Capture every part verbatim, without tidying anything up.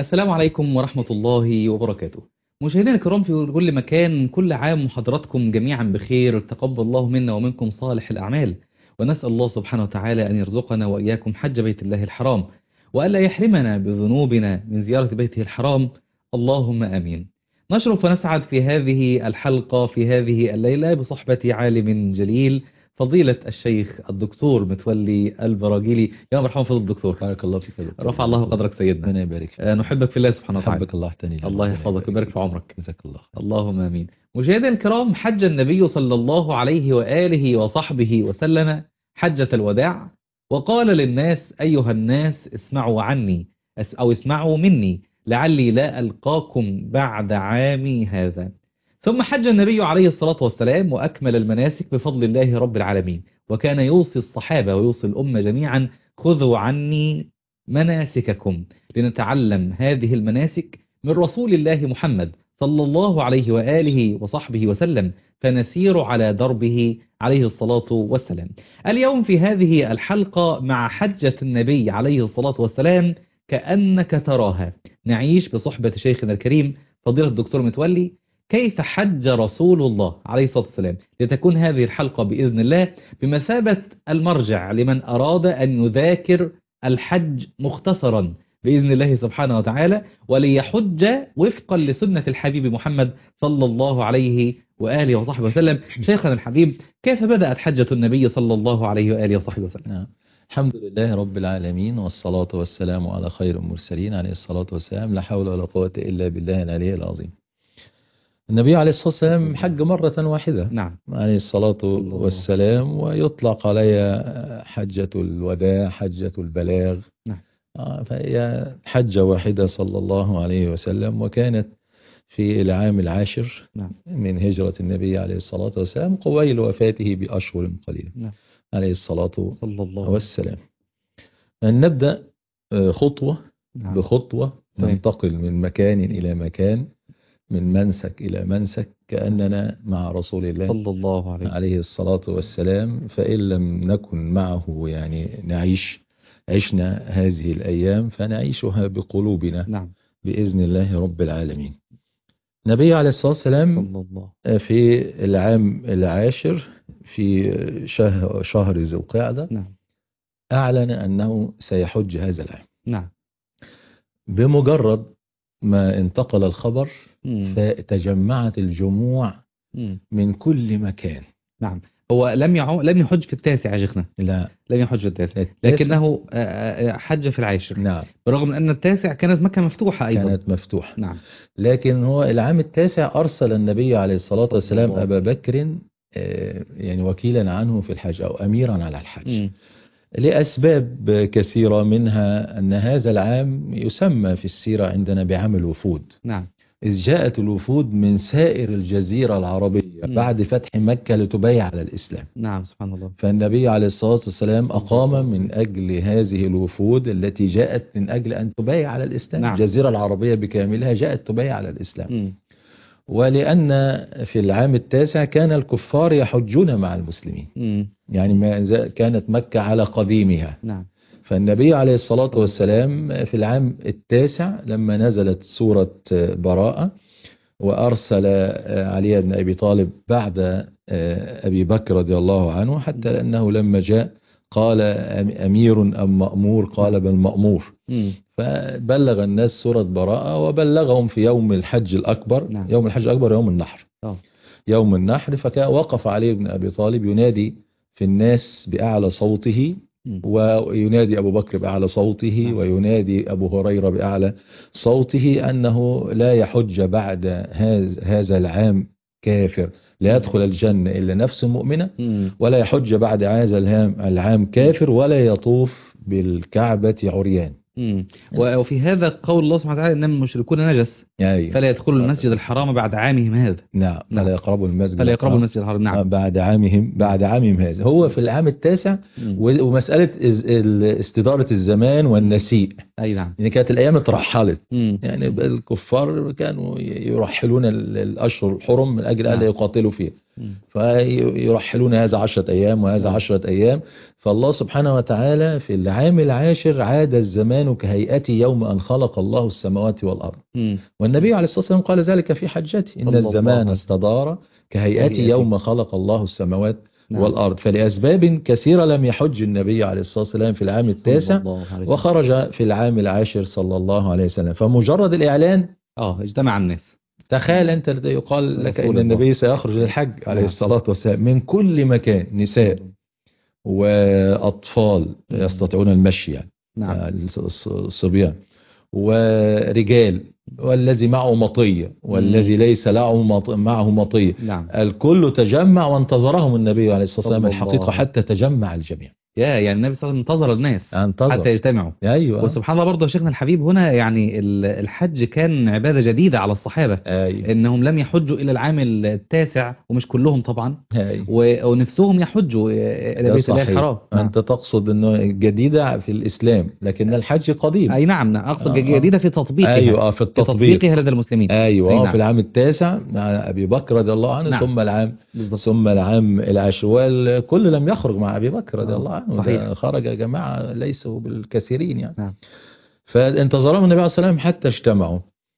السلام عليكم ورحمة الله وبركاته. مشاهدينا الكرام في كل مكان، كل عام وحضراتكم جميعا بخير. تقبل الله منا ومنكم صالح الأعمال، ونسأل الله سبحانه وتعالى أن يرزقنا وإياكم حج بيت الله الحرام، وألا يحرمنا بذنوبنا من زيارة بيته الحرام، اللهم آمين. نشرف ونسعد في هذه الحلقة في هذه الليلة بصحبة عالم جليل، فضيلة الشيخ الدكتور متولي البراجيلي. يا مرحبا فضل الدكتور. بارك الله فيك يا دكتور. رفع الله قدرك سيدنا. ربنا يبارك فيك. آه، نحبك في الله سبحانه وتعالى. حبك الله تاني. الله يحفظك ويبارك في عمرك. جزاك الله خير. اللهم امين. مشاهدينا الكرام، حج النبي صلى الله عليه وآله وصحبه وسلم حجة الوداع، وقال للناس: أيها الناس اسمعوا عني أس- أو اسمعوا مني لعلي لا ألقاكم بعد عامي هذا. ثم حج النبي عليه الصلاة والسلام وأكمل المناسك بفضل الله رب العالمين، وكان يوصي الصحابة ويوصي الأمة جميعا: خذوا عني مناسككم، لنتعلم هذه المناسك من رسول الله محمد صلى الله عليه وآله وصحبه وسلم، فنسير على دربه عليه الصلاة والسلام. اليوم في هذه الحلقة مع حجة النبي عليه الصلاة والسلام كأنك تراها، نعيش بصحبة شيخنا الكريم فضيلة الدكتور متولي كيف حج رسول الله عليه الصلاة والسلام، لتكون هذه الحلقة بإذن الله بمثابة المرجع لمن أراد أن يذاكر الحج مختصرا بإذن الله سبحانه وتعالى، وليحج وفقا لسنة الحبيب محمد صلى الله عليه وآله وصحبه وسلم. شيخنا الحبيب، كيف بدأت حجة النبي صلى الله عليه وآله وصحبه وسلم؟ نعم. الحمد لله رب العالمين، والصلاة والسلام على خير المرسلين عليه الصلاة والسلام. لا حول ولا قوة إلا بالله العلي العظيم. النبي عليه الصلاة والسلام حج مرة واحدة. نعم عليه الصلاة والسلام، ويطلق عليها حجة الوداع، حجة البلاغ. نعم. آه، فهي حجة واحدة صلى الله عليه وسلم، وكانت في العام العاشر نعم. من هجرة النبي عليه الصلاة والسلام، قبيل وفاته بأشهر قليلة. نعم. عليه الصلاة صلى الله والسلام. نبدأ آه، خطوة نعم. بخطوة، نعم. ننتقل من مكان إلى مكان، من منسك إلى منسك، كأننا مع رسول الله صلى الله عليه عليه الصلاة والسلام. فإن لم نكن معه يعني نعيش عشنا هذه الأيام، فنعيشها بقلوبنا نعم. بإذن الله رب العالمين. النبي عليه الصلاة والسلام صلى الله في العام العاشر في شهر, شهر ذي القعدة نعم. أعلن أنه سيحج هذا العام. نعم. بمجرد ما انتقل الخبر مم. فتجمعت الجموع مم. من كل مكان. نعم. هو لم يعو... لم يحج في التاسع يا شيخنا، لا، لم يحج في التاسع، التاسع. لكنه آه، آه، حج في العاشر. نعم، برغم من أن التاسع كانت مكة مفتوحة أيضا. كانت مفتوحة. نعم. لكن هو العام التاسع أرسل النبي عليه الصلاة والسلام الله. أبا بكر آه، يعني وكيلا عنه في الحج أو أميرا على الحج. مم. لأسباب كثيرة، منها أن هذا العام يسمى في السيرة عندنا بعام الوفود، نعم. إذ جاءت الوفود من سائر الجزيرة العربية مم. بعد فتح مكة لتبايع على الإسلام. نعم سبحان الله. فالنبي عليه الصلاة والسلام أقام من أجل هذه الوفود التي جاءت من أجل أن تبايع على الإسلام. نعم. الجزيرة العربية بكاملها جاءت تبايع على الإسلام. مم. ولأن في العام التاسع كان الكفار يحجون مع المسلمين، مم. يعني ما زال- كانت مكة على قديمها. نعم. فالنبي عليه الصلاة والسلام في العام التاسع لما نزلت سورة براءة، وأرسل علي بن أبي طالب بعد أبي بكر رضي الله عنه، حتى لأنه لما جاء قال أمير أم مأمور؟ قال بل مأمور. مم. فبلغ الناس سورة براءة، وبلغهم في يوم الحج الأكبر. نعم. يوم الحج الأكبر يوم النحر. أوه. يوم النحر، فكان وقف علي بن أبي طالب ينادي في الناس بأعلى صوته، مم. وينادي أبو بكر بأعلى صوته، نعم. وينادي أبو هريرة بأعلى صوته أنه لا يحج بعد هذا هذا العام كافر، لا يدخل الجنة إلا نفس مؤمنة، مم. ولا يحج بعد هذا العام العام كافر، ولا يطوف بالكعبة عريان. مم. وفي هذا قول الله سبحانه وتعالى: إنما المشركون نجس يعني فلا يدخلوا المسجد الحرام بعد عامهم هذا. نعم، نعم. فلا يقربوا المسجد فلا يقربوا الحرام المسجد الحرام. نعم. بعد عامهم بعد عامهم هذا. هو في العام التاسع، مم. و- ومسألة إز- ال- استدارة الزمان والنسيء، أي نعم. يعني كانت الأيام اترحلت. مم. يعني الكفار كانوا يرحلون ال- الأشهر الحرم من أجل ألا نعم. يقاتلوا فيه. فيرحلون هذا عشرة أيام وهذا نعم. عشرة أيام. فالله سبحانه وتعالى في العام العاشر عاد الزمان كهيئته يوم أن خلق الله السماوات والأرض. مم. والنبي عليه الصلاة والسلام قال ذلك في حجته، صلى إن الله الزمان عليه وسلم. استدار كهيئته كهيئته. يوم خلق الله السماوات نعم. والأرض. فلأسباب كثيرة لم يحج النبي عليه الصلاة والسلام في العام صلى التاسع الله عليه وسلم. وخرج في العام العاشر صلى الله عليه وسلم. فمجرد الإعلان، اه اجتمع الناس. تخيل أنت يقال لك رسول إن الله. النبي سيخرج للحج عليه نعم. الصلاة والسلام من كل مكان، نساء وأطفال مم. يستطيعون المشي يعني نعم. يعني الص- الصبيان ورجال، والذي معه مطية والذي ليس له مط- معه مطية، نعم. الكل تجمع وانتظرهم النبي عليه الصلاة والسلام. صلى الله الحقيقة عليه. حتى تجمع الجميع، يا يعني النبي صلى الله عليه وسلم انتظر الناس انتظر. حتى يجتمعوا. أيوة. وسبحان الله برضه يا شيخنا الحبيب، هنا يعني ال- الحج كان عبادة جديدة على الصحابة. أيوة. انهم لم يحجوا الى العام التاسع، ومش كلهم طبعا، أيوة. و- ونفسهم يحجوا الى ده بيت الله صحيح. الحرام. نعم. أنت تقصد أنه جديدة في الإسلام، لكن الحج قديم. اي نعم، نعم. اقصد آه، آه. جديدة في تطبيقها. أيوة آه، في في التطبيق. تطبيقها لدى المسلمين. أيوة أي آه، نعم. في العام التاسع مع أبي بكر رضي الله عنه. نعم. ثم العام بالضبط. ثم العام العاشر. والكل لم يخرج مع أبي بكر رضي آه، الله عنه. صحيح. ده خرج جماعة ليسوا بالكثيرين يعني. نعم. فانتظرهم النبي عليه الصلاة والسلام حتى اجتمعوا.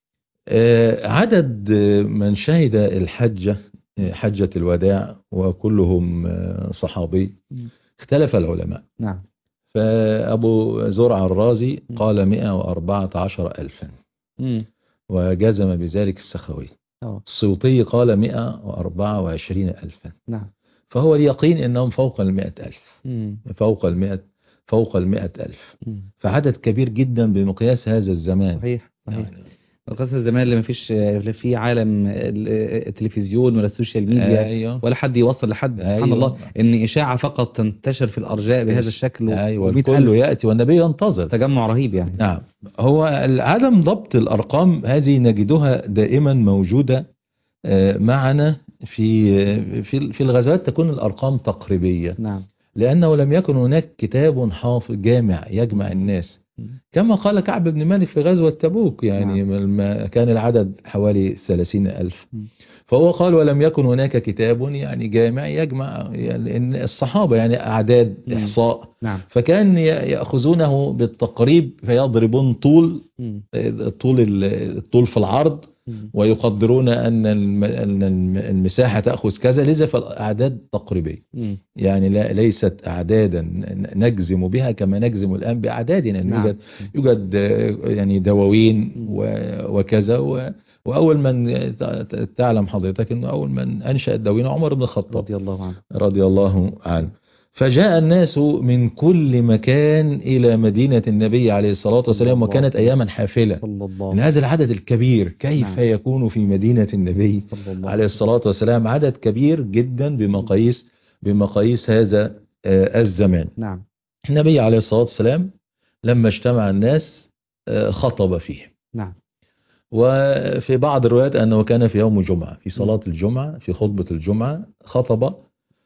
آه، عدد من شهد الحجة، آه، حجة الوداع، وكلهم آه، صحابي، مم. اختلف العلماء. نعم. فأبو زرع الرازي مم. قال مئة وأربعة عشر ألفا، مم. وجزم بذلك السخوي. اه. السيوطي قال مئة وأربعة وعشرين ألفا. نعم. فهو اليقين أنهم فوق المئة ألف، مم. فوق المئة فوق المئة ألف. مم. فعدد كبير جدا بمقياس هذا الزمان. صحيح. صحيح. يعني القصة الزمان اللي مفيش لا في عالم ال- التلفزيون ولا السوشيال ميديا، أيوه. ولا حد يوصل لحد. سبحان أيوه. الله ان اشاعة فقط تنتشر في الارجاء بهذا الشكل، أيوه. ومئة الكل ألف يأتي والنبي ينتظر. تجمع رهيب يعني. نعم. هو عدم ضبط الأرقام هذه نجدها دائما موجودة آه، معنا في في في الغزوات. تكون الأرقام تقريبية، نعم. لأنه لم يكن هناك كتاب حافظ جامع يجمع الناس، كما قال كعب بن مالك في غزوة تبوك. يعني نعم. كان العدد حوالي ثلاثين ألف. فهو قال ولم يكن هناك كتاب يعني جامع يجمع يعني الصحابة، يعني أعداد إحصاء. نعم. فكان يأخذونه بالتقريب، فيضربون طول طول الطول في العرض، ويقدرون أن المساحة تأخذ كذا، لذا فالأعداد تقريبية. يعني لا ليست أعدادا نجزم بها كما نجزم الآن بأعدادنا. نعم. يوجد يوجد يعني دواوين وكذا. وأول من تعلم حضرتك أنه أول من أنشأ الدواوين عمر بن الخطاب رضي الله عنه رضي الله عنه. فجاء الناس من كل مكان إلى مدينة النبي عليه الصلاة والسلام، وكانت أياما حافلة. من هذا العدد الكبير كيف نعم. يكون في مدينة النبي عليه الصلاة والسلام عدد كبير جدا بمقاييس بمقاييس هذا الزمان. نعم. النبي عليه الصلاة والسلام لما اجتمع الناس خطب فيه. نعم. وفي بعض الروايات أنه كان في يوم جمعة، في صلاة الجمعة، في خطبة الجمعة خطب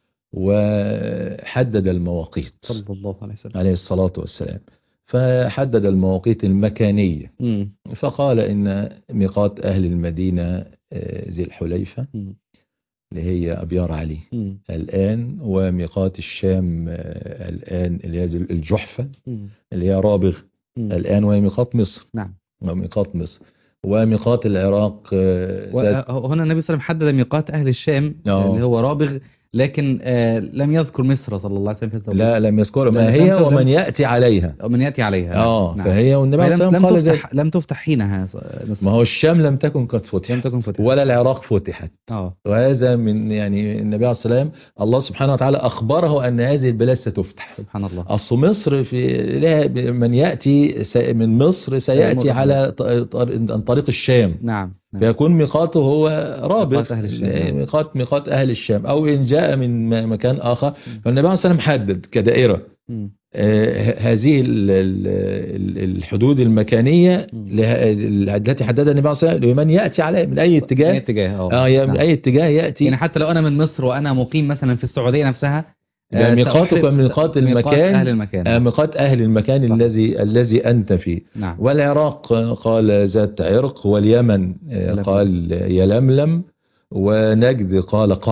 وحدد المواقيت صلى الله عليه وسلم عليه الصلاة والسلام. فحدد المواقيت المكانية. م. فقال إن ميقات أهل المدينة ذي الحليفة م. اللي هي أبيار علي م. الآن، وميقات الشام الآن اللي هي الجحفة م. اللي هي رابغ م. الآن، وهي ميقات مصر. نعم. وميقات مصر وميقات العراق. وهنا النبي صلى الله عليه وسلم حدد ميقات أهل الشام أوه. اللي هو رابغ، لكن آه لم يذكر مصر صلى الله عليه وسلم في التوقيت. لا لم يذكر ما هي ومن يأتي عليها ومن يأتي عليها. اه نعم. فهي والنبي صلى الله عليه وسلم قال تفتح لم تفتح حينها مصر. ما هو الشام لم تكن قد فتحت، لم تكن فتحت ولا العراق فتحت. اه وهذا من يعني النبي عليه الصلاة والسلام الله سبحانه وتعالى أخبره أن هذه البلاد ستفتح. سبحان الله. أصل مصر في لها من يأتي من مصر سيأتي على طريق الشام. نعم. فيكون ميقاته هو رابغ، ميقات أهل الشام. ميقات ميقات أهل الشام، أو إن جاء من مكان آخر. فالنبي عليه الصلاة والسلام حدد كدائرة آه هذه الحدود المكانية التي حددها النبي عليه الصلاة والسلام لمن يأتي عليه من أي اتجاه. من أي اتجاه اه آه من أي اتجاه يأتي. يعني حتى لو أنا من مصر وأنا مقيم مثلا في السعودية نفسها، آه ميقاتك ميقات المكان، أهل المكان. آه ميقات أهل المكان صح. الذي الذي أنت فيه. نعم. والعراق قال ذات عرق، واليمن آه قال يلملم، ونجد قال قرن.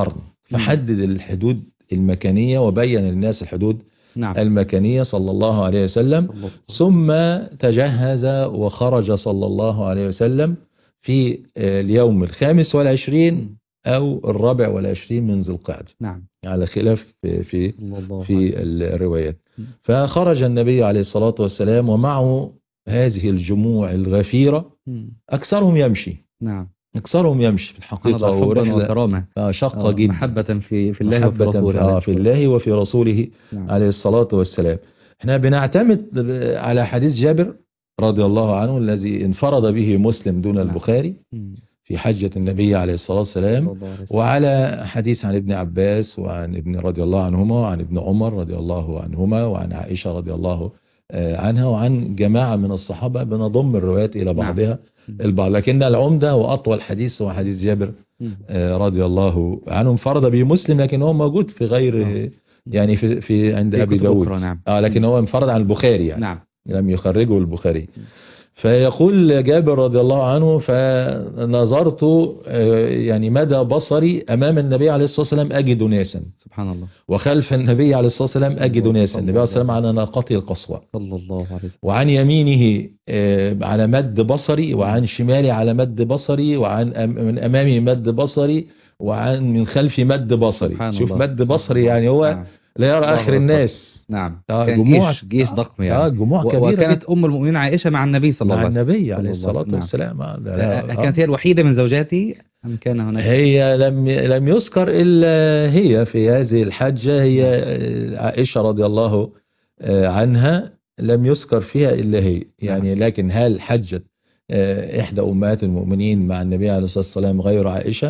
فحدد الحدود المكانية وبين للناس الحدود نعم. المكانية صلى الله عليه وسلم. صلى الله. ثم تجهز وخرج صلى الله عليه وسلم في اليوم الخامس والعشرين أو الرابع والعشرين من ذي القعدة، نعم. على خلاف في الله في الروايات. فخرج النبي عليه الصلاة والسلام ومعه هذه الجموع الغفيرة، أكثرهم يمشي. نعم. أكثرهم يمشي في الحقيقة، ورحلة وكرامة شقة جدا، محبة في في الله وفي رسوله. آه في الله وفي رسوله نعم. عليه الصلاة والسلام. احنا بنعتمد على حديث جابر رضي الله عنه الذي انفرد به مسلم دون نعم. البخاري في حجة النبي عليه الصلاة والسلام، وعلى حديث عن ابن عباس وعن ابن رضي الله عنهما وعن ابن عمر رضي الله عنهما وعن عائشة رضي الله عنها وعن جماعة من الصحابة، بنضم الروايات إلى بعضها نعم. البعض، لكن العمدة وأطول حديث هو حديث جابر رضي الله عنه، انفرد به مسلم، لكن هو موجود في غير يعني في في عند أبي داود نعم. آه لكن هو انفرد عن البخاري يعني نعم. لم يخرجه البخاري. فيقول جابر رضي الله عنه: فنظرت يعني مدى بصري أمام النبي عليه الصلاة والسلام أجد ناسا، سبحان الله، وخلف النبي عليه الصلاة والسلام أجد ناسا. النبي عليه الصلاة والسلام على ناقته القصوى صلى الله عليه وسلم، وعن يمينه على مد بصري، وعن شمالي على مد بصري، وعن من أمامي مد بصري، وعن من خلفي مد بصري. شوف الله. مد بصري يعني هو نعم. لا يرى آخر الناس. نعم. آه كان جموع جيش, جيش ضخم يعني. آه جموع كبيرة. وكانت أم المؤمنين عائشة مع النبي صلى الله عليه وسلم. مع النبي عليه الصلاة والسلام. نعم. آه. كانت هي الوحيدة من زوجاتي أم كان هناك؟ هي لم لم يذكر إلا هي في هذه الحجة، هي عائشة رضي الله عنها، لم يذكر فيها إلا هي يعني. لكن هل حجت إحدى أمهات المؤمنين مع النبي عليه الصلاة والسلام غير عائشة؟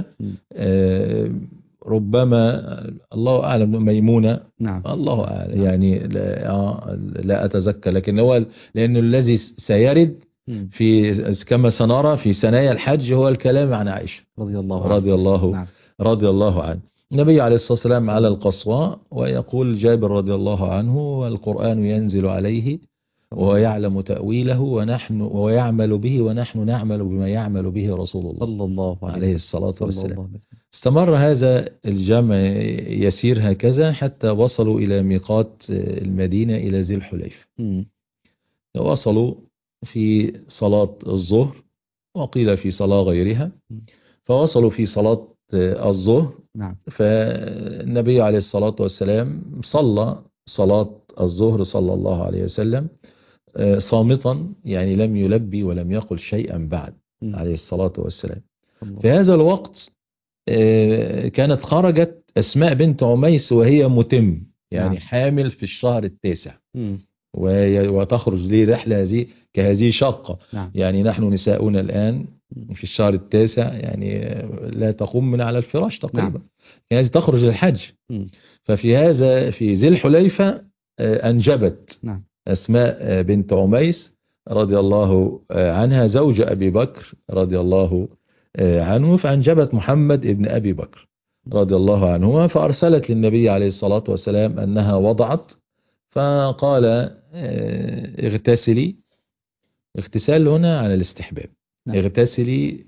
ربما، الله أعلم، ميمونة. نعم. الله أعلم يعني، لا, لا أتذكر، لكن هو لأنه الذي سيرد في كما سنرى في ثنايا الحج هو الكلام عن عائشة رضي الله عنه. رضي الله نعم. رضي الله عنه. النبي عليه الصلاة والسلام على القصواء، ويقول جابر رضي الله عنه: والقرآن ينزل عليه ويعلم تأويله ونحن ويعمل به ونحن نعمل بما يعمل به رسول الله صلى الله عليه الصلاة والسلام. استمر هذا الجمع يسير هكذا حتى وصلوا إلى ميقات المدينة إلى ذي الحليفة. وصلوا في صلاة الظهر، وقيل في صلاة غيرها، فوصلوا في صلاة الظهر. نعم. فالنبي عليه الصلاة والسلام صلى صلاة الظهر صلى الله عليه وسلم صامتا، يعني لم يلبي ولم يقل شيئا بعد م. عليه الصلاة والسلام. الله. في هذا الوقت كانت خرجت أسماء بنت عميس وهي متم، يعني نعم. حامل في الشهر التاسع، م. وتخرج لي رحلة هذه كهذه شاقة. نعم. يعني نحن نساؤنا الآن في الشهر التاسع يعني لا تقوم من على الفراش تقريبا. نعم. يعني تخرج للحج. م. ففي هذا في ذي الحليفة أنجبت. نعم. أسماء بنت عميس رضي الله عنها زوج أبي بكر رضي الله عنه، فأنجبت محمد ابن أبي بكر رضي الله عنهما، فأرسلت للنبي عليه الصلاة والسلام أنها وضعت، فقال: اغتسلي. اغتسال هنا على الاستحباب. نعم. اغتسلي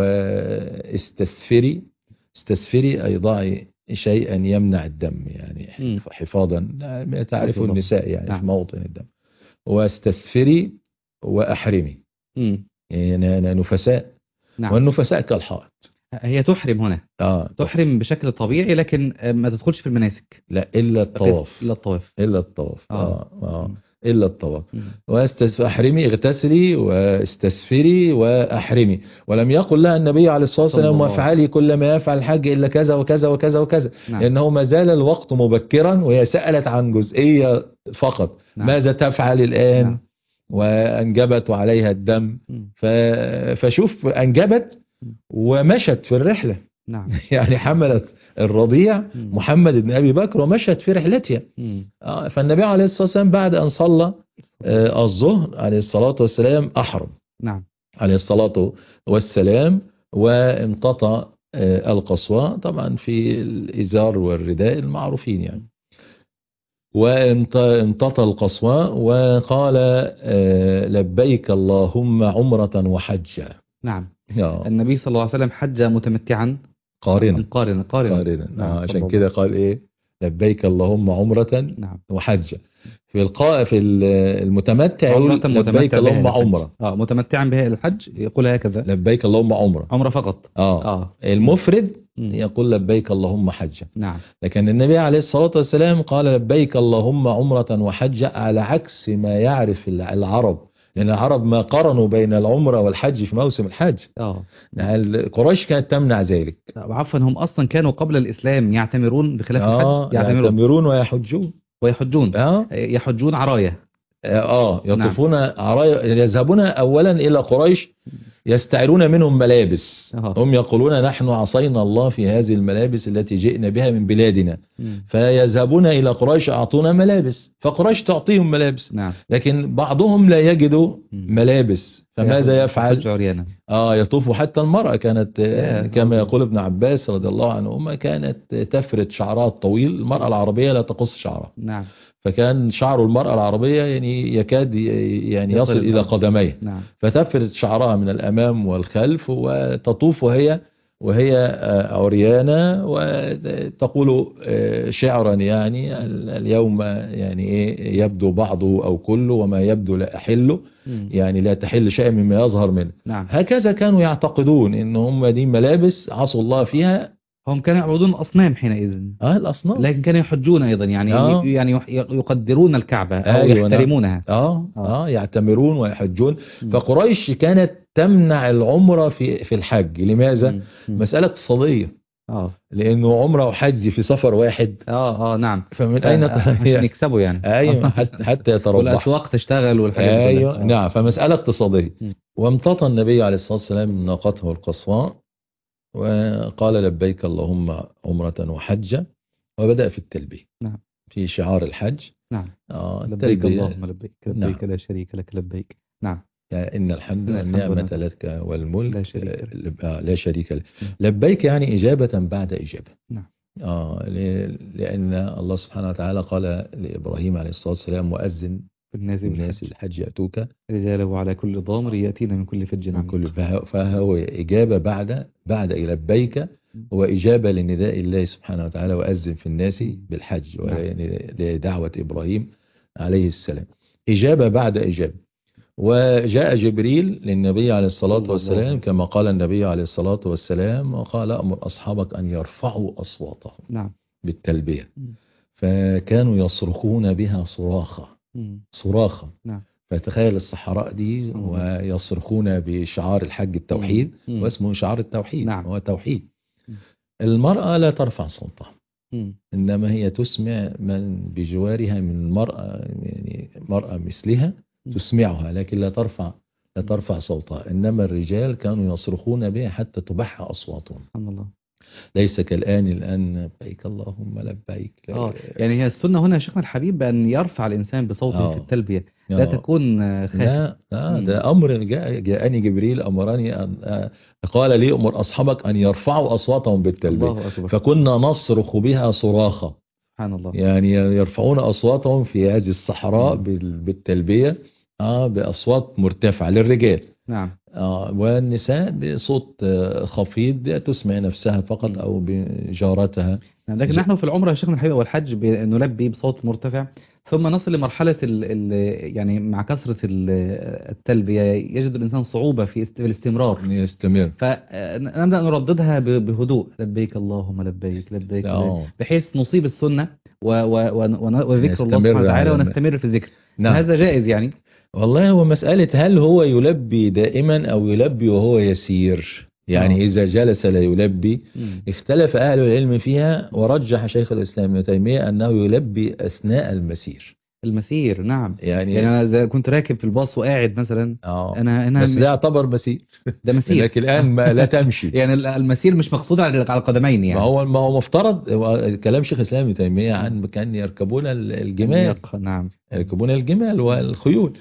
واستثفري. استثفري أي ضعي شيئا يمنع الدم، يعني م. حفاظا، تعرف النساء يعني. نعم. في موطن الدم. واستثفري وأحرمي. م. يعني نفساء. نعم. والنفساء كالحائط. هي تحرم هنا. آه. تحرم بشكل طبيعي، لكن ما تدخلش في المناسك. لا، إلا الطواف. إلا الطواف. إلا الطواف. آه. آه. آه. إلا الطواف. واحرمي، اغتسلي واستسفري وأحرمي. ولم يقل لها النبي عليه الصلاة والسلام: وافعلي كل ما يفعل الحج إلا كذا وكذا وكذا وكذا. نعم. لأنه ما زال الوقت مبكرا، وهي سألت عن جزئية فقط. نعم. ماذا تفعل الآن؟ نعم. وأنجبت وعليها الدم. ف... فشوف، أنجبت ومشت في الرحلة. نعم. يعني حملت الرضيع محمد بن أبي بكر ومشت في رحلتها. آه فالنبي عليه الصلاة والسلام بعد أن صلى آه الظهر عليه الصلاة والسلام أحرم. نعم. عليه الصلاة والسلام، وامتطى آه القصواء، طبعا في الإزار والرداء المعروفين يعني. وامتطى القصواء وقال: آه لبيك اللهم عمرة وحجا. نعم. النبي صلى الله عليه وسلم حج متمتعا قارنة قارنة قارنة قارنة نعم. آه عشان كده قال ايه لبيك اللهم عمرة نعم. وحجة. في القاء في المتمتع يقول عمرة لبيك متمتع بها اللهم إلى الحج. عمرة. اه متمتعا بها إلى الحج يقول هكذا لبيك اللهم عمرة عمرة فقط. اه, اه المفرد مم. يقول لبيك اللهم حجة. نعم. لكن النبي عليه الصلاة والسلام قال لبيك اللهم عمرة وحجة على عكس ما يعرف العرب، لأن العرب ما قارنوا بين العمرة والحج في موسم الحج. اه يعني قريش كانت تمنع ذلك. عفوا هم أصلا كانوا قبل الإسلام يعتمرون بخلاف اه الحج. يعتمرون يعتمرون ويحجون ويحجون. اه يحجون عراية. اه نعم. يطوفون عرايا، يذهبون اولا الى قريش يستعيرون منهم ملابس. آه. هم يقولون نحن عصينا الله في هذه الملابس التي جئنا بها من بلادنا، مم. فيذهبون الى قريش اعطونا ملابس، فقريش تعطيهم ملابس. نعم. لكن بعضهم لا يجدوا مم. ملابس، فماذا يفعل؟ يحج عريانا. اه يطوف. حتى المرأة كانت آه، يا كما عظيم. يقول ابن عباس رضي الله عنهما كانت تفرد شعرها الطويل. المرأة العربية لا تقص شعرها، نعم. فكان شعر المرأة العربية يعني يكاد يعني يصل إلى الأرض. قدميه. نعم. فتفرد شعرها من الأمام والخلف وتطوف وهي وهي آه، عريانة، وتقول آه، شعرا يعني ال- اليوم يعني إيه يبدو بعضه أو كله، وما يبدو لا أحله، مم. يعني لا تحل شيء مما يظهر منه. نعم. هكذا كانوا يعتقدون إن هم دي ملابس عصوا الله فيها. هم كانوا يعبدون أصنام حينئذ، اه الأصنام. لكن كانوا يحجون أيضا يعني آه. يعني يح- يقدرون الكعبة أو ايوه نعم. يحترمونها. اه آه. اه يعتمرون ويحجون. مم. فقريش كانت تمنع العمرة في في الحج. لماذا؟ مم. مم. مسألة اقتصادية، اه لانه عمرة وحج في سفر واحد، اه اه نعم. فمن ف- اين عشان يكسبوا يعني. ايوه حتى حتى يتربح. والأسواق تشتغل والحاجات دي كلها. ايوه آه. نعم. فمسألة اقتصادية. مم. وامتطى النبي عليه الصلاة والسلام ناقته القصواء وقال لبيك اللهم عمرة وحجة، وبدأ في التلبية نعم. في شعار الحج. نعم. آه لبيك التلبية. اللهم لبيك نعم. لبيك لا شريك لك لبيك. نعم. يعني إن الحمد إن الحمد والنعمة لله. لك والملك لا شريك لك. لب- آه، لا شريك له. نعم. لبيك يعني إجابة بعد إجابة. نعم. آه ل- لأن الله سبحانه وتعالى قال لإبراهيم عليه الصلاة والسلام وأذن الناس الناس بالحج الحج يأتوك رجاله وعلى كل ضامر يأتينا من كل فج من عميق. كل. فه- فهو إجابة بعد بعد لبيك، هو إجابة لنداء الله سبحانه وتعالى وأذن في الناس بالحج، نعم. يعني لدعوة إبراهيم عليه السلام. إجابة بعد إجابة. وجاء جبريل للنبي عليه الصلاة الله والسلام الله. كما قال النبي عليه الصلاة والسلام وقال أمر أصحابك أن يرفعوا أصواتهم نعم. بالتلبية، مم. فكانوا يصرخون بها صراخة مم. صراخة. نعم. فتخيل الصحراء دي الله. ويصرخون بشعار الحج التوحيد، مم. واسمه شعار التوحيد. نعم. هو توحيد. مم. المرأة لا ترفع صوتها، مم. إنما هي تسمع من بجوارها من المرأة، يعني مرأة مثلها مم. تسمعها، لكن لا ترفع لا ترفع صوتها. إنما الرجال كانوا يصرخون بها حتى تبح أصواتهم. سبحان الله. ليس كالآن. الآن لبيك اللهم لبيك. اه يعني هي السنة هنا يا شيخنا الحبيب بأن يرفع الإنسان بصوته آه. في التلبية، لا آه. تكون آه، خافت. لا لا مم. ده أمر جاء جاءني جبريل أمرني أن آه، قال لي أمر أصحابك أن يرفعوا أصواتهم بالتلبية، الله أكبر. فكنا نصرخ بها صراخة. سبحان الله. يعني يرفعون أصواتهم في هذه الصحراء مم. بال- بالتلبية آه بأصوات مرتفعة للرجال، نعم. آه والنساء بصوت آه، خفيض تسمع نفسها فقط مم. أو بجارتها. نعم. لكن ج- نحن في العمرة يا شيخنا الحبيب والحج نلبي بصوت مرتفع، ثم نصل لمرحلة ال ال يعني مع كثرة ال- التلبية يجد الإنسان صعوبة في است- في الاستمرار، يستمر. فنبدأ نرددها ب- بهدوء لبيك اللهم لبيك لبيك لبيك، آه. بحيث نصيب السنة و و و ون- وذكر الله نستمر سبحانه وتعالى على ما- ونستمر في الذكر. نعم. هذا جائز يعني. والله هو مسألة هل هو يلبي دائما أو يلبي وهو يسير، يعني آه. إذا جلس لا يلبي. مم. اختلف أهل العلم فيها، ورجح شيخ الإسلام ابن تيمية أنه يلبي أثناء المسير. المسير نعم. يعني, يعني أنا إذا كنت راكب في الباص وقاعد مثلا آه أنا أنا بس ده يعتبر مسير. ده مسير. لكن الآن ما لا تمشي. يعني ال- المسير مش مقصود على على القدمين ما يعني. هو ما هو مفترض هو كلام شيخ الإسلام ابن تيمية عن كان يركبون الجمال، يق- نعم. يركبون الجمال والخيول،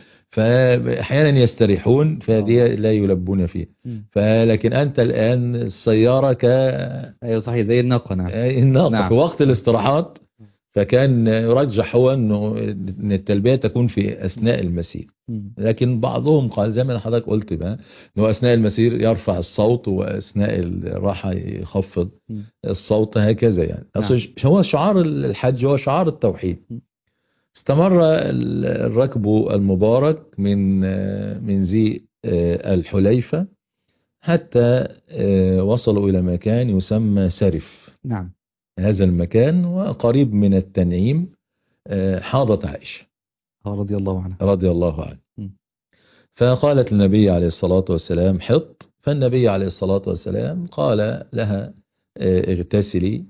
فأحيانا يستريحون، فدي لا يلبون فيه. مم. فلكن أنت الآن السيارة ك ايوه صحيح زي الناقة. نعم. الناقة نعم. في وقت الاستراحات فكان يرجح هو انه ان التلبيه تكون في اثناء المسير. مم. لكن بعضهم قال زي ما حضرتك قلت بقى انه اثناء المسير يرفع الصوت واثناء الراحه يخفض مم. الصوت هكذا يعني. نعم. اصل هو شعار الحج هو شعار التوحيد. مم. استمر الركب المبارك من من ذي الحليفة حتى وصلوا إلى مكان يسمى سرف. نعم. هذا المكان وقريب من التنعيم. حاضت عائشة رضي الله عنها. رضي الله عنها، مم. فقالت للنبي عليه الصلاة والسلام حط. فالنبي عليه الصلاة والسلام قال لها اغتسلي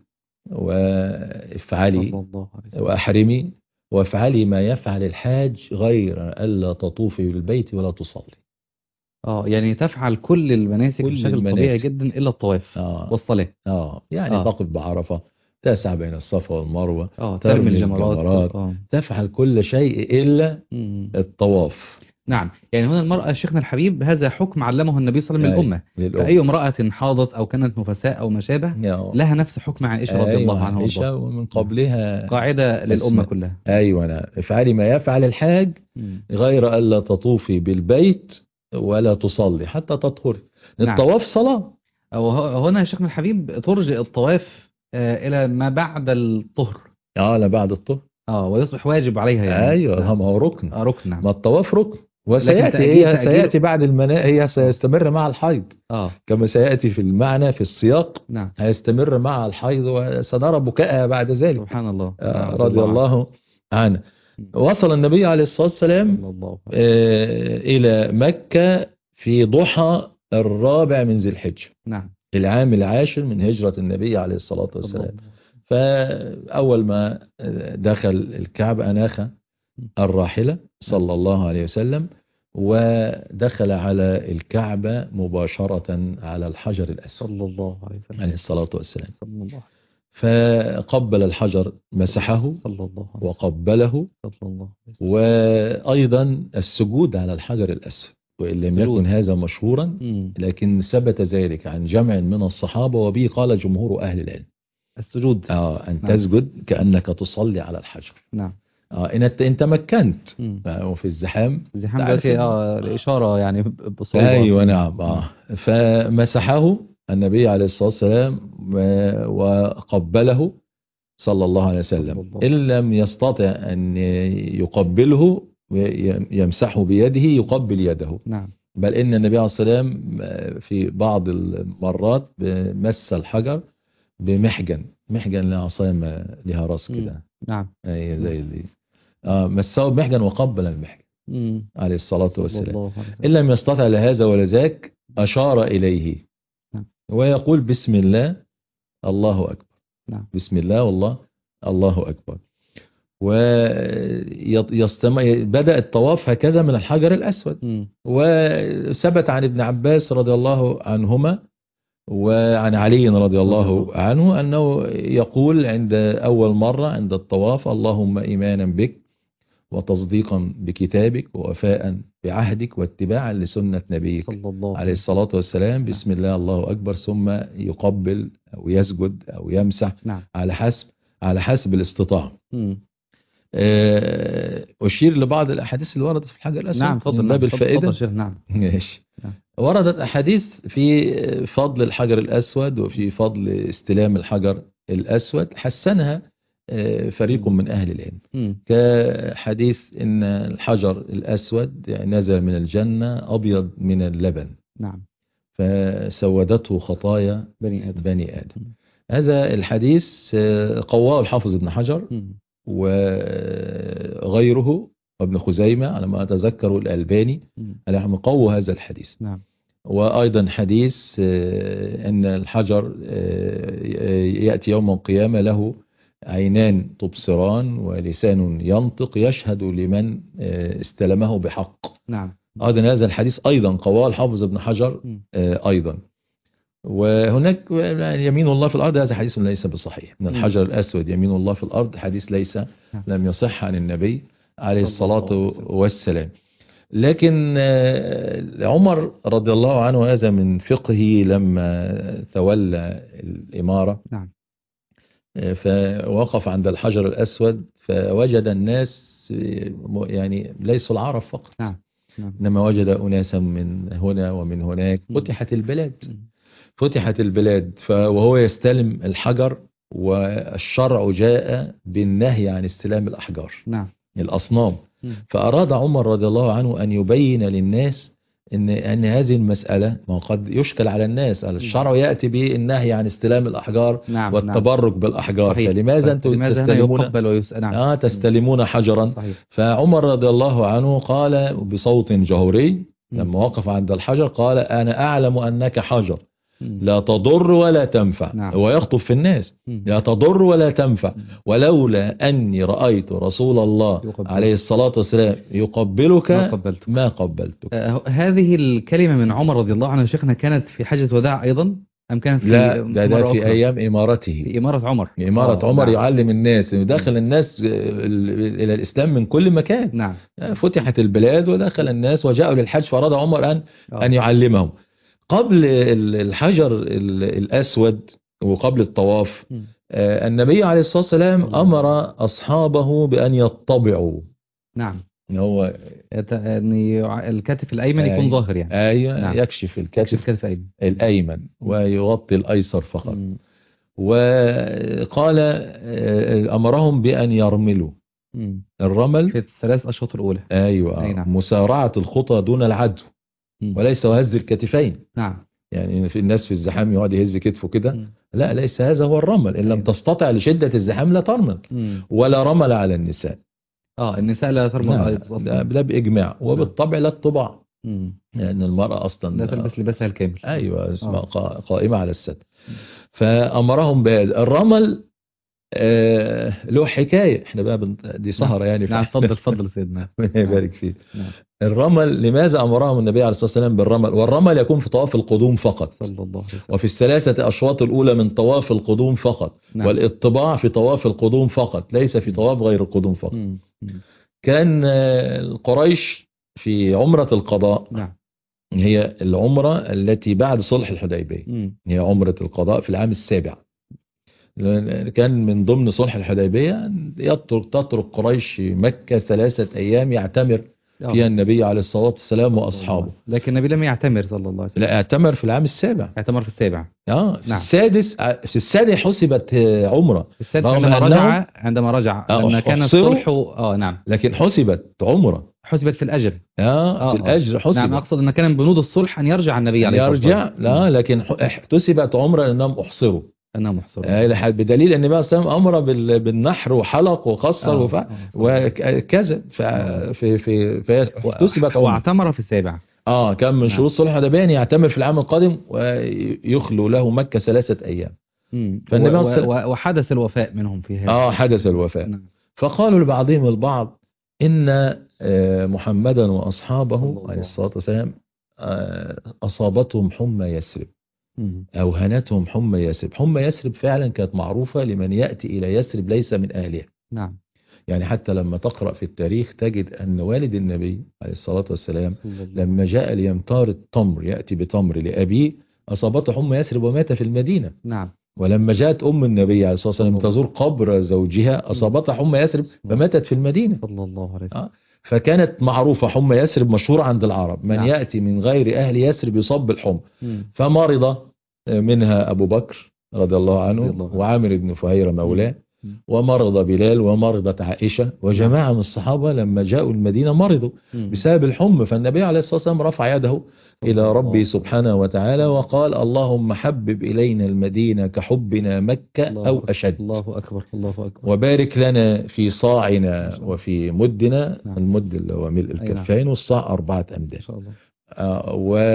وافعلي صلى الله عليه وسلم. وأحرمي وافعلي ما يفعل الحاج غير ألا تطوفي بالبيت ولا تصلي. اه يعني تفعل كل المناسك كل بشكل طبيعي المناسك. جدا الا الطواف آه. والصلاة. آه يعني آه. تقف بعرفة، تسعى بين الصفا والمروة، اه ترمي ترمي الجمرات. الجمرات، اه تفعل كل شيء إلا مم. الطواف. نعم. يعني هنا المرأة شيخنا الحبيب هذا حكم علمه النبي صلى الله عليه وسلم أي للأمة. للأم. فأي امرأة حاضت أو كانت نفساء أو ما شابه آه. لها نفس حكم عائشة رضي أيوة الله عنها وارضاها. عائشة ومن قبلها قاعدة للأمة أسماء. كلها. أيوة أنا افعلي ما يفعل الحاج مم. غير ألا تطوفي بالبيت ولا تصلي حتى تطهري. نعم. الطواف صلاة. أو ه- هنا يا شيخنا الحبيب ترجع الطواف آه إلى ما بعد الطهر. اه لا بعد الطهر. اه ويصبح واجب عليها يعني. ايوه نعم. ما هو ركن. آه ركن. نعم. ما الطواف ركن لكن وسياتي تأجيل هي تأجيل سياتي بعد المنا هي سيستمر مع الحيض اه كما سياتي في المعنى في السياق. نعم. هيستمر مع الحيض وسنرى بكاءها بعد ذلك. سبحان الله. آه نعم. رضي الله عنه. وصل النبي عليه الصلاه والسلام صلى الله عليه وسلم. آه الى مكه في ضحى الرابع من ذي الحجه نعم. العام العاشر من هجره النبي عليه الصلاه والسلام. فأول ما دخل الكعبة أناخ الراحلة صلى الله عليه وسلم ودخل على الكعبة مباشرة على الحجر الأسود صلى الله عليه وسلم. عليه الصلاة والسلام. صلى الله فقبل الحجر مسحه صلى الله عليه وقبله. صلى الله عليه وسلم. وأيضا السجود على الحجر الأسود وإن لم السجود. يكن هذا مشهورا مم. لكن ثبت ذلك عن جمع من الصحابة وبه قال جمهور أهل العلم. السجود. اه ان نعم. تسجد كانك تصلي على الحجر. نعم. اه ان انت إن تمكنت مم. وفي الزحام الزحام تعرف دلوقتي إن- اه الإشارة يعني بصعوبة. ايوه نعم. اه فمسحه النبي عليه الصلاه والسلام و- وقبله صلى الله عليه وسلم. صلى الله. ان لم يستطع ان يقبله يمسحه بيده يقبل يده. نعم. بل ان النبي عليه الصلاه والسلام في بعض المرات مس الحجر بمحجن. محجن لعصاية ما لها راس مم. كده. نعم. اي زي اللي اه مسه بمحجن وقبل المحجن مم. عليه الصلاة صلى والسلام. الله عليه وسلم. إن لم يستطع لهذا ولذاك أشار إليه نعم. ويقول بسم الله الله أكبر. نعم. بسم الله والله الله أكبر. ويستم... بدأ الطواف هكذا من الحجر الأسود. مم. وثبت عن ابن عباس رضي الله عنهما وعن علي رضي الله عنه أنه يقول عند أول مرة عند الطواف اللهم إيمانا بك وتصديقا بكتابك ووفاء بعهدك واتباعا لسنة نبيك صلى الله عليه الصلاة والسلام بسم الله الله أكبر. ثم يقبل أو يسجد أو يمسح نعم. على حسب على حسب الاستطاعة. مم. أشير لبعض الأحاديث اللي وردت في الحجر الأسود نعم فضل. من باب نعم. فضل- الفائدة. فضل شيخ. نعم. ماشي. نعم. وردت أحاديث في فضل الحجر الأسود وفي فضل استلام الحجر الأسود حسنها فريق مم. من أهل العلم. مم. كحديث إن الحجر الأسود نزل من الجنة أبيض من اللبن نعم. فسودته خطايا بني آدم. بني آدم. مم. هذا الحديث قواه الحافظ ابن حجر مم. وغيره وابن خزيمة على ما أتذكر الألباني مم. على قووا هذا الحديث. نعم. وأيضا حديث أن الحجر يأتي يوم القيامة له عينان تبصران ولسان ينطق يشهد لمن استلمه بحق. نعم. أيضا هذا الحديث أيضا قواه الحافظ ابن حجر مم. أيضا. وهناك يمين الله في الأرض هذا حديث ليس بصحيح. من الحجر الأسود يمين الله في الأرض حديث ليس نعم. لم يصح عن النبي عليه صلى الله الصلاة عليه وسلم. والسلام. لكن عمر رضي الله عنه هذا من فقهه لما تولى الإمارة نعم. فوقف عند الحجر الأسود فوجد الناس يعني ليسوا العرب فقط، نعم نعم. إنما وجد أناسا من هنا ومن هناك. فتحت البلاد فتحت البلاد وهو يستلم الحجر، والشرع جاء بالنهي عن استلام الأحجار، نعم، الأصنام. فأراد عمر رضي الله عنه أن يبين للناس ان ان هذه المسألة ما قد يشكل على الناس. الشرع يأتي بالنهي عن استلام الأحجار نعم والتبرك نعم. بالأحجار، صحيح. فلماذا انتم تستلمون يقبل ويسأل نعم. آه تستلمون حجرا؟ صحيح. فعمر رضي الله عنه قال بصوت جهوري لما وقف عند الحجر، قال أنا أعلم أنك حجر لا تضر ولا تنفع. نعم. ويخطب في الناس لا تضر ولا تنفع، ولولا أني رأيت رسول الله يقبل. عليه الصلاة والسلام يقبلك ما قبلتك, ما قبلتك. آه هذه الكلمة من عمر رضي الله عنه شيخنا كانت في حجة وداع أيضا أم كانت في لا ده, ده في أخرى؟ أيام إمارته، في إمارة عمر في إمارة آه عمر نعم. يعلم الناس، يدخل الناس إلى الإسلام من كل مكان. نعم. فتحت البلاد ودخل الناس وجاءوا للحج، فأراد عمر أن, آه. أن يعلمهم قبل الحجر الأسود وقبل الطواف. آه النبي عليه الصلاة والسلام أمر أصحابه بأن يطبعوا. نعم. هو يعني الكتف الأيمن يكون أي ظاهر يعني. أيوة نعم. يكشف الكتف, الكتف الأيمن. الأيمن ويغطي الأيسر فقط. م. وقال أمرهم بأن يرملوا. م. الرمل في الثلاث أشواط الأولى. أيوة أي نعم. مسارعة الخطى دون العدو، م. وليس وهز الكتفين. نعم. يعني في الناس في الزحام يقعد يهز كتفه كده، لا ليس هذا هو الرمل. إن لم تستطع لشدة الزحام لا ترمل. م. ولا رمل على النساء. اه النساء لا ترمل ده, ده بإجماع، وبالطبع لا الطباع، لأن يعني المرأة أصلا لا تلبس لباسها الكامل. أيوة اسمها قائمة على الستر. فأمرهم بهذا. الرمل آه له حكاية، احنا بقى دي سهرة يعني. نعم اتفضل اتفضل سيدنا. يبارك فيك. الرمل لماذا أمرهم النبي عليه الصلاة والسلام بالرمل؟ والرمل يكون في طواف القدوم فقط، صلى الله عليه وسلم. وفي الثلاثة أشواط الأولى من طواف القدوم فقط. نعم. والإطباع في طواف القدوم فقط، ليس في طواف غير القدوم فقط. م. م. كان القريش في عمرة القضاء. نعم. هي العمرة التي بعد صلح الحديبية، هي عمرة القضاء في العام السابع. كان من ضمن صلح الحديبية يترك تترك قريش مكة ثلاثة أيام يعتمر فيها النبي على الصلاة والسلام وأصحابه. لكن النبي لم يعتمر صلى الله عليه وسلم. لا اعتمر في العام السابع. اعتمر في السابع. اه في نعم. السادس في السادس حسبت عمرة. في السادس عندما رجع عندما رجع لما كان الصلح اه نعم. لكن حسبت عمرة. حسبت في الأجر. اه في الأجر حسبت. نعم أقصد أن كان من بنود الصلح أن يرجع النبي عليه الصلاة والسلام. يرجع لا لكن احتسبت عمرة لأنهم أحصروا. أنا محصر. آه بدليل أن النبي صلى الله عليه وسلم أمر بالنحر وحلق وقصر آه. وفع وكذا في في في احتسبت عمرة. واعتمر في السابع. اه كان من شروط صلح الحديبية أن يعتمر في العام القادم ويخلو له مكة ثلاثة أيام. فالنبي و... و... وحدث الوفاء منهم في هذا. اه حدث الوفاء. نعم. فقالوا لبعضهم البعض إن محمدا وأصحابه عليه الصلاة والسلام أصابتهم حمى يثرب أو هنتهم حمى يثرب. حمى يثرب فعلا كانت معروفة لمن يأتي إلى يثرب ليس من أهلها. نعم. يعني حتى لما تقرأ في التاريخ تجد أن والد النبي عليه الصلاة والسلام لما جاء ليمتار التمر يأتي بتمر لأبيه أصابته حمى يثرب ومات في المدينة. نعم. ولما جاءت أم النبي عليه الصلاة والسلام تزور قبر زوجها أصابتها حمى يثرب فماتت في المدينة. صلى الله عليه وسلم. آه. فكانت معروفة حمى يثرب مشهورة عند العرب. من نعم. يأتي من غير أهل يثرب يصاب بالحمى. فمرض منها أبو بكر رضي الله عنه الله وعامر بن فهيرة مولاه، ومرض بلال ومرضت عائشة وجماعة من الصحابة لما جاءوا المدينة مرضوا بسبب الحمى. فالنبي عليه الصلاة والسلام رفع يده إلى ربي سبحانه وتعالى وقال اللهم حبب إلينا المدينة كحبنا مكة أو أشد. الله أكبر الله أكبر. وبارك لنا في صاعنا وفي مدنا. المد اللي هو ملء الكفين والصاع أربعة أمداد. آه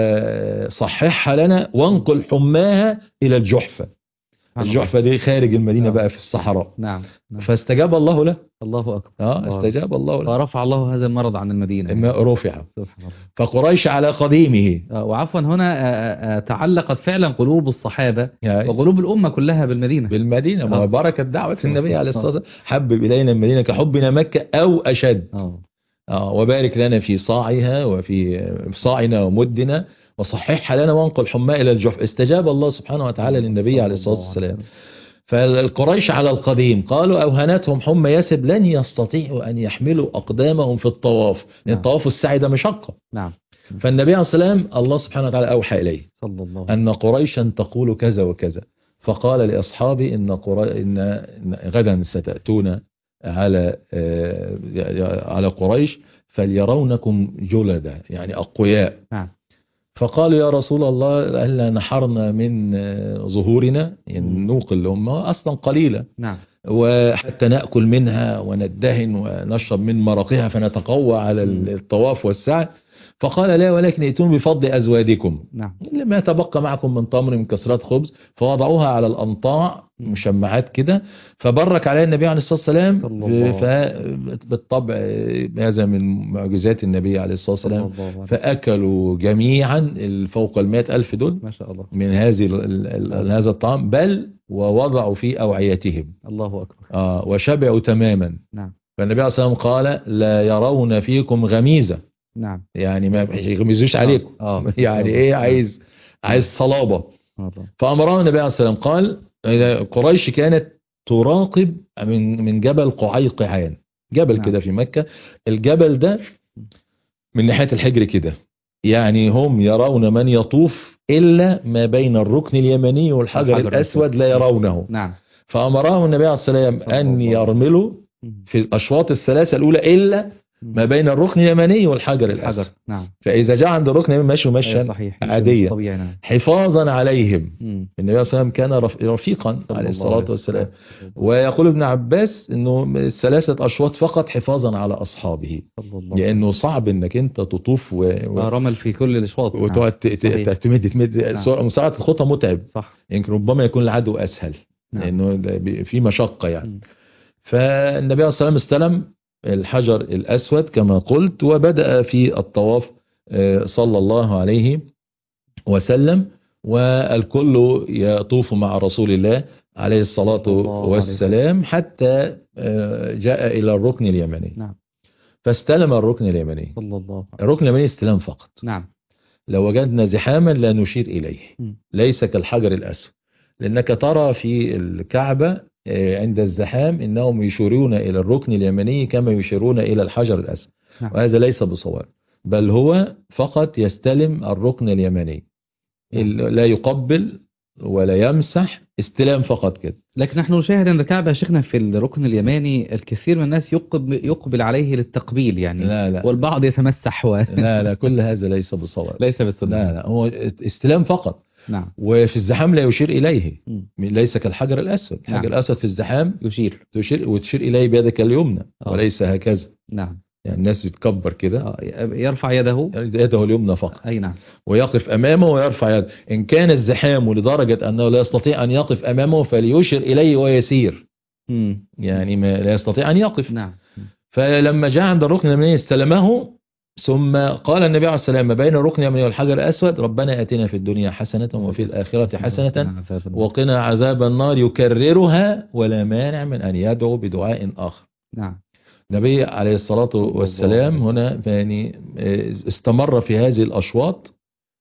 وصححها لنا وانقل حماها إلى الجحفة. الجحفة دي خارج المدينة بقى في الصحراء. نعم. نعم. فاستجاب الله له. الله أكبر. اه استجاب الله له. ورفع الله هذا المرض عن المدينة. ما رفع. فقريش على قديمه. وعفوا هنا تعلقت فعلا قلوب الصحابة وقلوب الأمة كلها بالمدينة. بالمدينة ما بركة دعوة النبي عليه الصلاة والسلام. حبب إلينا المدينة كحبنا مكة أو أشد. أوه. آه وبارك لنا في صاعها وفي صاعنا ومدنا وصححها لنا وانقل حماء إلى الجحف. استجاب الله سبحانه وتعالى للنبي عليه الصلاة والسلام. فالقريش على القديم قالوا أوهنتهم حمى يثرب لن يستطيعوا أن يحملوا أقدامهم في الطواف، لأن نعم. الطواف السعي ده مشقة. نعم. فالنبي عليه الصلاة والسلام الله سبحانه وتعالى أوحى إليه صلى الله عليه أن قريشا تقول كذا وكذا، فقال لأصحابه إن, قري... إن إن غدا ستأتون على آه، على قريش فليرونكم جلدا يعني أقوياء. نعم. فقالوا يا رسول الله هل نحرنا من آه، ظهورنا، يعني مم. النوق اللي هم أصلا قليلة، نعم. وحتى نأكل منها وندهن ونشرب من مرقها فنتقوى على مم. الطواف والسعي. فقال لا ولكن ائتون بفضل أزوادكم نعم. لما تبقى معكم من تمر من كسرات خبز، فوضعوها على الأنطاع مم. مشمعات كده، فبرك عليها النبي عليه الصلاة والسلام. صلى الله. فبالطبع هذا من معجزات النبي عليه الصلاة صلى والسلام. الله عليه. فأكلوا جميعا فوق المائة ألف دول ما شاء الله. من هذه ال- ال- ال- هذا الطعام، بل ووضعوا في أوعيتهم الله أكبر. آه وشبعوا تماما. نعم. فالنبي عليه الصلاة والسلام قال لا يرون فيكم غميزة، نعم. يعني ما يغمزوش عليكم آه. آه. يعني آه. ايه نعم. عايز عايز صلابة. الله. فأمره النبي عليه الصلاة والسلام قال إذا قريش كانت تراقب من من جبل قعيقعان، جبل نعم. كده في مكة. الجبل ده من ناحية الحجر كده، يعني هم يرون من يطوف إلا ما بين الركن اليمني والحجر الحجر الأسود لا يرونه. نعم. فأمره النبي عليه الصلاة والسلام صلى أن الله. يرملوا في الأشواط الثلاثة الأولى إلا ما بين الركن اليمني والحجر الأسود. الحجر. نعم. فإذا جاء عند الركن اليمني مشوا أيوة مشيا صحيح. عادية طبيعي. نعم. حفاظا عليهم. مم. النبي صلى الله عليه وسلم كان رف- رفيقا صلى عليه الله الصلاة عليه والسلام. وسلم. ويقول ابن عباس انه الثلاثة اشواط فقط حفاظا على اصحابه، صلى الله. لانه صعب انك انت تطوف و... ما و... رمل في كل الاشواط. وتقعد ت- ت- صحيح. تمد تمد نعم. مسارعة الخطى متعب، صح. يمكن ربما يكون العدو اسهل نعم. لانه ده بي- في مشقة يعني. مم. فالنبي عليه الصلاة والسلام استلم الحجر الاسود كما قلت وبدأ في الطواف آه، صلى الله عليه وسلم، والكل يطوف مع رسول الله عليه الصلاة صلى الله عليه والسلام حتى آه، جاء إلى الركن اليمني. نعم. فاستلم الركن اليمني. صلى الله عليه. الركن اليمني استلام فقط. نعم. لو وجدنا زحاما لا نشير إليه، مم. ليس كالحجر الأسود، لأنك ترى في الكعبة آه، عند الزحام إنهم يشيرون إلى الركن اليمني كما يشيرون إلى الحجر الأسود. نعم. وهذا ليس بصواب، بل هو فقط يستلم الركن اليمني، لا يقبل ولا يمسح، استلام فقط كده. لكن نحن نشاهد أن الكعبة شيخنا في الركن اليماني الكثير من الناس يقبل, يقبل عليه للتقبيل يعني. لا لا والبعض يتمسح و... لا لا كل هذا ليس بصواب. ليس بالسنة. لا لا هو استلام فقط. نعم. وفي الزحام لا يشير إليه، مم. ليس كالحجر الأسود. الحجر نعم. الأسود في الزحام يشير تشير وتشير إليه بيدك اليمنى آه. وليس هكذا. نعم. يعني الناس بتكبر كده آه. يرفع يده. يده اليمنى فقط. أي نعم. ويقف أمامه ويرفع يده. إن كان الزحام لدرجة أنه لا يستطيع أن يقف أمامه فليشير إليه ويسير، مم. يعني ما لا يستطيع أن يقف. نعم. فلما جاء عند الركن اليمني استلمه، ثم قال النبي عليه السلام ما بين الركن اليمني والحجر الأسود ربنا آتنا في الدنيا حسنة وفي الآخرة حسنة وقنا عذاب النار، يكررها ولا مانع من أن يدعو بدعاء آخر. نعم. النبي عليه الصلاة والسلام هنا يعني استمر في هذه الأشواط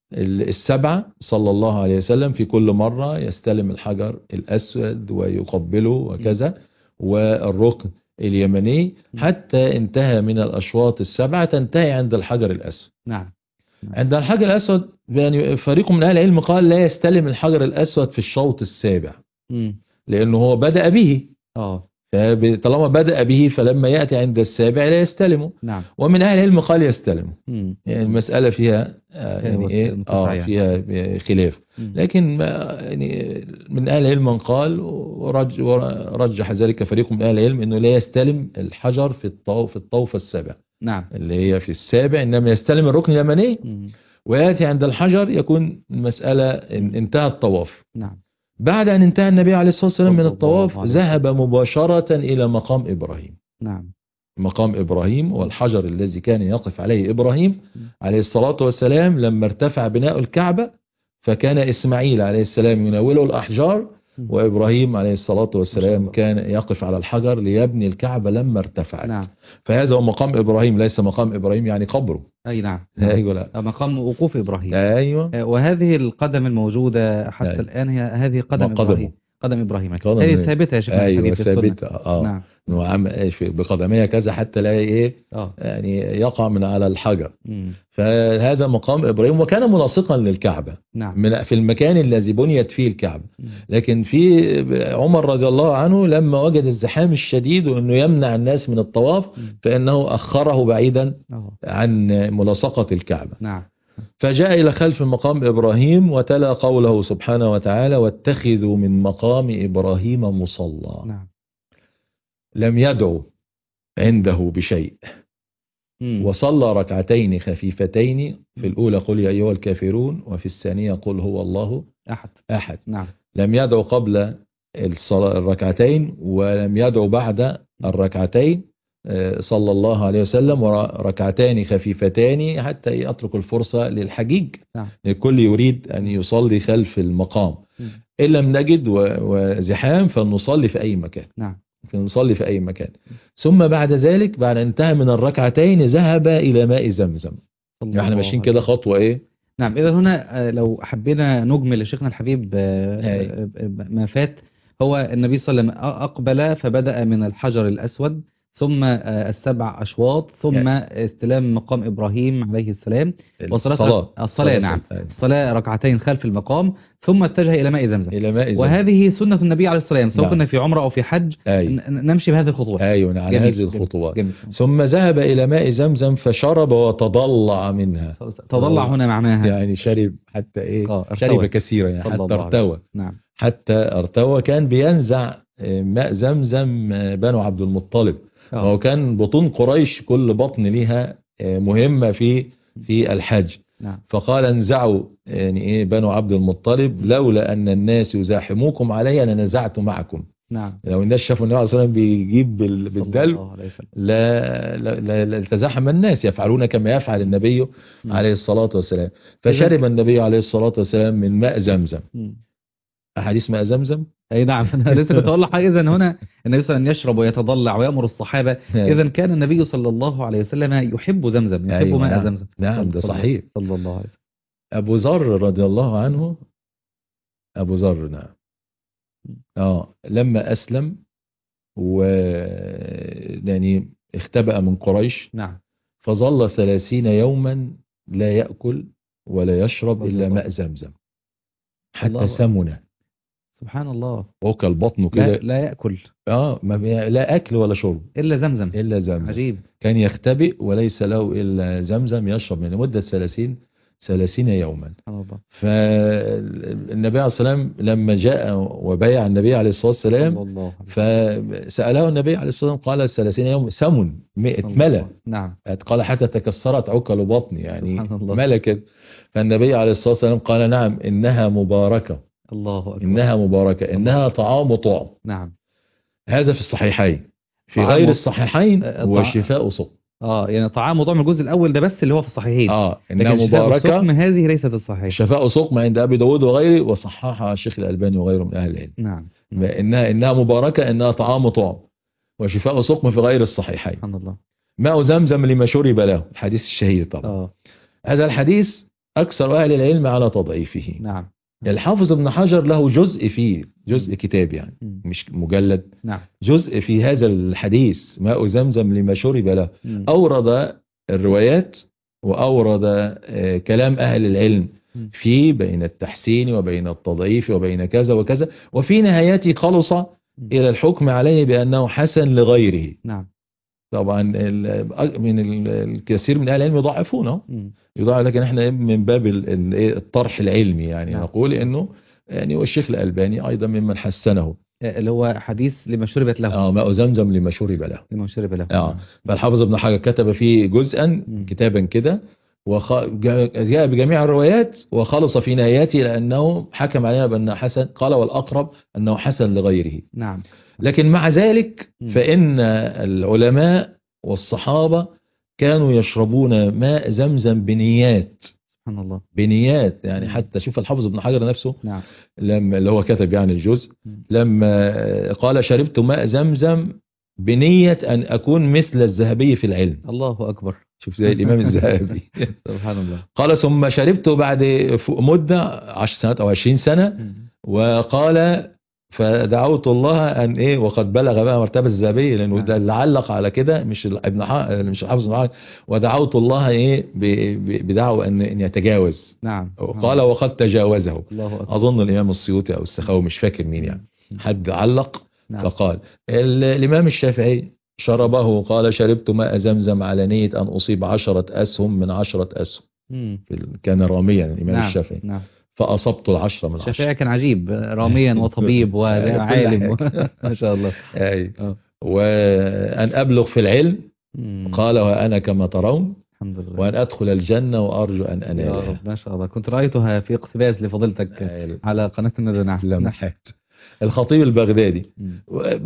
السبعة صلى الله عليه وسلم، في كل مرة يستلم الحجر الأسود ويقبله وكذا والركن اليمني حتى انتهى من الأشواط السبعة، تنتهي عند الحجر الأسود. نعم. عند الحجر الأسود يعني فريق من أهل العلم قال لا يستلم الحجر الأسود في الشوط السابع، مم. لأنه هو بدأ به. آه. فطالما بدأ به فلما يأتي عند السابع لا يستلمه. نعم. ومن أهل العلم قال يستلمه. مم. يعني المسألة فيها آه يعني إيه آه فيها خلاف، مم. لكن يعني من أهل العلم من قال ورج ورجح ذلك فريق من أهل العلم إنه لا يستلم الحجر في الطوف في الطوفة السابع. نعم. اللي هي في السابع، إنما يستلم الركن اليمني مم. ويأتي عند الحجر يكون المسألة انتهى الطواف. نعم. بعد أن انتهى النبي عليه الصلاة والسلام من الله الطواف عليه. ذهب مباشرة إلى مقام إبراهيم. نعم. مقام إبراهيم والحجر الذي كان يقف عليه إبراهيم عليه الصلاة والسلام لما ارتفع بناء الكعبة، فكان إسماعيل عليه السلام يناوله الأحجار، وإبراهيم عليه الصلاة والسلام كان يقف على الحجر ليبني الكعبة لما ارتفعت. نعم. فهذا هو مقام إبراهيم، ليس مقام إبراهيم يعني قبره. أي نعم. أيوة لا. مقام وقوف إبراهيم. أيوة. وهذه القدم الموجودة حتى أيوة. الآن هي هذه قدم قدمه. إبراهيم. قدم إبراهيم قدم هذه إبراهيم. ثابتة يا شيخنا ايوه الحديث في السنة. ثابته اه نعم انه عم في- بقدميه كذا حتى لا ايه اه يعني يقع من على الحجر. مم. فهذا مقام ابراهيم وكان ملاصقا للكعبه نعم من في المكان الذي بنيت فيه الكعبه. مم. لكن في عمر رضي الله عنه لما وجد الزحام الشديد وانه يمنع الناس من الطواف مم. فانه اخره بعيدا اه عن ملاصقه الكعبه. نعم فجاء إلى خلف مقام إبراهيم وتلا قوله سبحانه وتعالى واتخذوا من مقام إبراهيم مصلى. نعم لم يدعو عنده بشيء مم. وصلى ركعتين خفيفتين في الأولى قل يا أيها الكافرون وفي الثانية قل هو الله أحد أحد. نعم لم يدعو قبل الصلاة الركعتين ولم يدعو بعد الركعتين آه، صلى الله عليه وسلم وركعتان خفيفتان حتى يترك الفرصة للحجيج. نعم الكل يريد أن يصلي خلف المقام. مم. إن لم نجد و- وزحام فنصلي في أي مكان نعم فنصلي في أي مكان. ثم بعد ذلك بعد أن انتهى من الركعتين ذهب إلى ماء زمزم. صلى احنا الله ماشيين عليه كده وسلم. خطوة إيه. نعم إذا هنا آه، لو حبينا نجمل لشيخنا الحبيب آه، هاي. آه، آه، ما فات هو النبي صلى الله عليه وسلم أقبل فبدأ من الحجر الأسود ثم آه، السبع أشواط ثم استلام مقام إبراهيم عليه السلام وصلاة الصلاة الصلاة نعم أي. الصلاة ركعتين خلف المقام ثم اتجه إلى ماء زمزم. إلى ماء زمزم. وهذه سنة النبي عليه الصلاة والسلام سواء نعم. كنا في عمرة أو في حج أي. ن- نمشي بهذه الخطوات. أيوة على جميل، هذه جميل، الخطوات. جميل. ثم ذهب إلى ماء زمزم فشرب وتضلع منها. تضلع هنا معناها يعني شرب حتى إيه آه، ارتوى. شرب كثيرا يعني صلى حتى الله عليه ارتوى نعم حتى ارتوى. كان بينزع آه، ماء زمزم آه، بنو عبد المطلب. آه. وهو كان بطون قريش كل بطن ليها آه، مهمة في في الحج. نعم فقال انزعوا يعني ايه بنو عبد المطلب لولا ان الناس يزاحموكم علي انا نزعت معكم. نعم لو الناس شافوا النبي صلى الله عليه وسلم بيجيب بال- صلى بالدلو الله عليه وسلم. لا لا, لا, لا تزاحم الناس يفعلون كما يفعل النبي نعم. عليه الصلاة والسلام. فشرب النبي عليه الصلاة والسلام من ماء زمزم. مم. أحاديث ماء زمزم اي نعم انا لسه كنت اقول لك حاجه. اذا هنا النبي صلى الله عليه وسلم يشرب ويتضلع ويامر الصحابه. اذا كان النبي صلى الله عليه وسلم يحب زمزم يحب أيوة ماء نعم. زمزم. نعم ده صلى- صحيح. صلى الله عليه وسلم. أبو ذر رضي الله عنه أبو ذر نعم آه لما أسلم و يعني اختبأ من قريش نعم فظل ثلاثين يوما لا يأكل ولا يشرب رضي إلا الله. ماء زمزم الله حتى أكبر. سمن سبحان الله. وكل بطنه لا, كده. لا ياكل اه ما بي- لا أكل ولا شرب الا زمزم. إلا زمزم. عجيب. كان يختبئ وليس له إلا زمزم يشرب من مدة ثلاثين ثلاثين يوما. سبحان الله. فالنبي عليه الصلاة والسلام لما جاء وبايع النبي عليه الصلاة والسلام صلى الله عليه وسلم. فسأله النبي عليه الصلاة والسلام قال ثلاثين يوم سمن مئة ملا. نعم قال حتى تكسرت عكل بطني يعني سبحان الله. ملا كده. فالنبي عليه الصلاة والسلام قال نعم إنها مباركة الله اكبر. إنها مباركة إنها طعام وطعم. نعم هذا في الصحيحين. في طعام غير و- الصحيحين آه، هو طع- شفاء سقم. اه يعني طعام وطعم الجزء الاول ده بس اللي هو في الصحيحين. اه إنها لكن شفاء مباركة السقم هذه ليست الصحيح. شفاء سقم عند أبي داود وغيره وصححها الشيخ الألباني وغيره من أهل العلم. نعم إنها إنها مباركة إنها طعام وطعم وشفاء سقم في غير الصحيحين. سبحان الله. ماء زمزم لما شرب له الحديث الشهير طبعا. اه هذا الحديث أكثر أهل العلم على تضعيفه. نعم الحافظ ابن حجر له جزء فيه جزء كتاب يعني مم. مش مجلد نعم جزء في هذا الحديث ماء زمزم لما شرب له. مم. أورد الروايات وأورد آه، كلام أهل العلم مم. في بين التحسين وبين التضعيف وبين كذا وكذا وفي نهايته خلص إلى الحكم عليه بأنه حسن لغيره. نعم طبعا ال- من ال- الكثير من أهل العلم يضعفونه مم. يضاعف لكن احنا من باب ال- ال- إيه الطرح العلمي يعني نعم. نقول انه يعني والشيخ الألباني ايضا ممن حسنه. اللي هو حديث لما شربت له. اه ماء زمزم لما شرب له. لما شرب له. اه فالحافظ ابن حجر كتب فيه جزءا مم. كتابا كده وجاء بجميع الروايات وخلص في نهايته لأنه حكم علينا بأنه حسن. قال والأقرب أنه حسن لغيره. نعم لكن مع ذلك مم. فإن العلماء والصحابة كانوا يشربون ماء زمزم بنيات سبحان الله. بنيات يعني مم. حتى شوف الحافظ ابن حجر نفسه نعم لما اللي هو كتب يعني الجزء مم. لما قال شربت ماء زمزم بنية أن أكون مثل الذهبي في العلم. الله أكبر. شوف زي الإمام الذهبي. سبحان الله. قال ثم شربت بعد مدة عشر سنوات أو عشرين سنة مم. وقال فدعوت الله ان ايه وقد بلغ بقى مرتبه الذهبيه، لانه نعم. ده اللي علق على كده مش ال- ابن ح- مش الحافظ بن حجر. ودعوت الله ايه ب- ب- بدعوه ان ان يتجاوز. نعم. قال وقد تجاوزه. الله أكبر. اظن الامام السيوطي او السخاوي مش فاكر مين يعني، مم. حد علق نعم. فقال. ال- الامام الشافعي شربه، قال شربت ماء زمزم على نية ان اصيب عشرة اسهم من عشرة اسهم. مم. في ال- كان راميا الامام نعم. الشافعي، نعم. فاصبت العشرة من عشرة. الشافعي كان عجيب، راميا وطبيب كل وعالم و... حاجة. ما شاء الله. أي. اه. وأن أبلغ في العلم، مم. قال وأنا كما ترون، الحمد لله. وأن أدخل الجنة وأرجو أن يا أنالها. رب ما شاء الله، كنت رأيتها في اقتباس لفضيلتك أي. على قناة الندى. نعم. نعم. لمحات. الخطيب البغدادي. مم.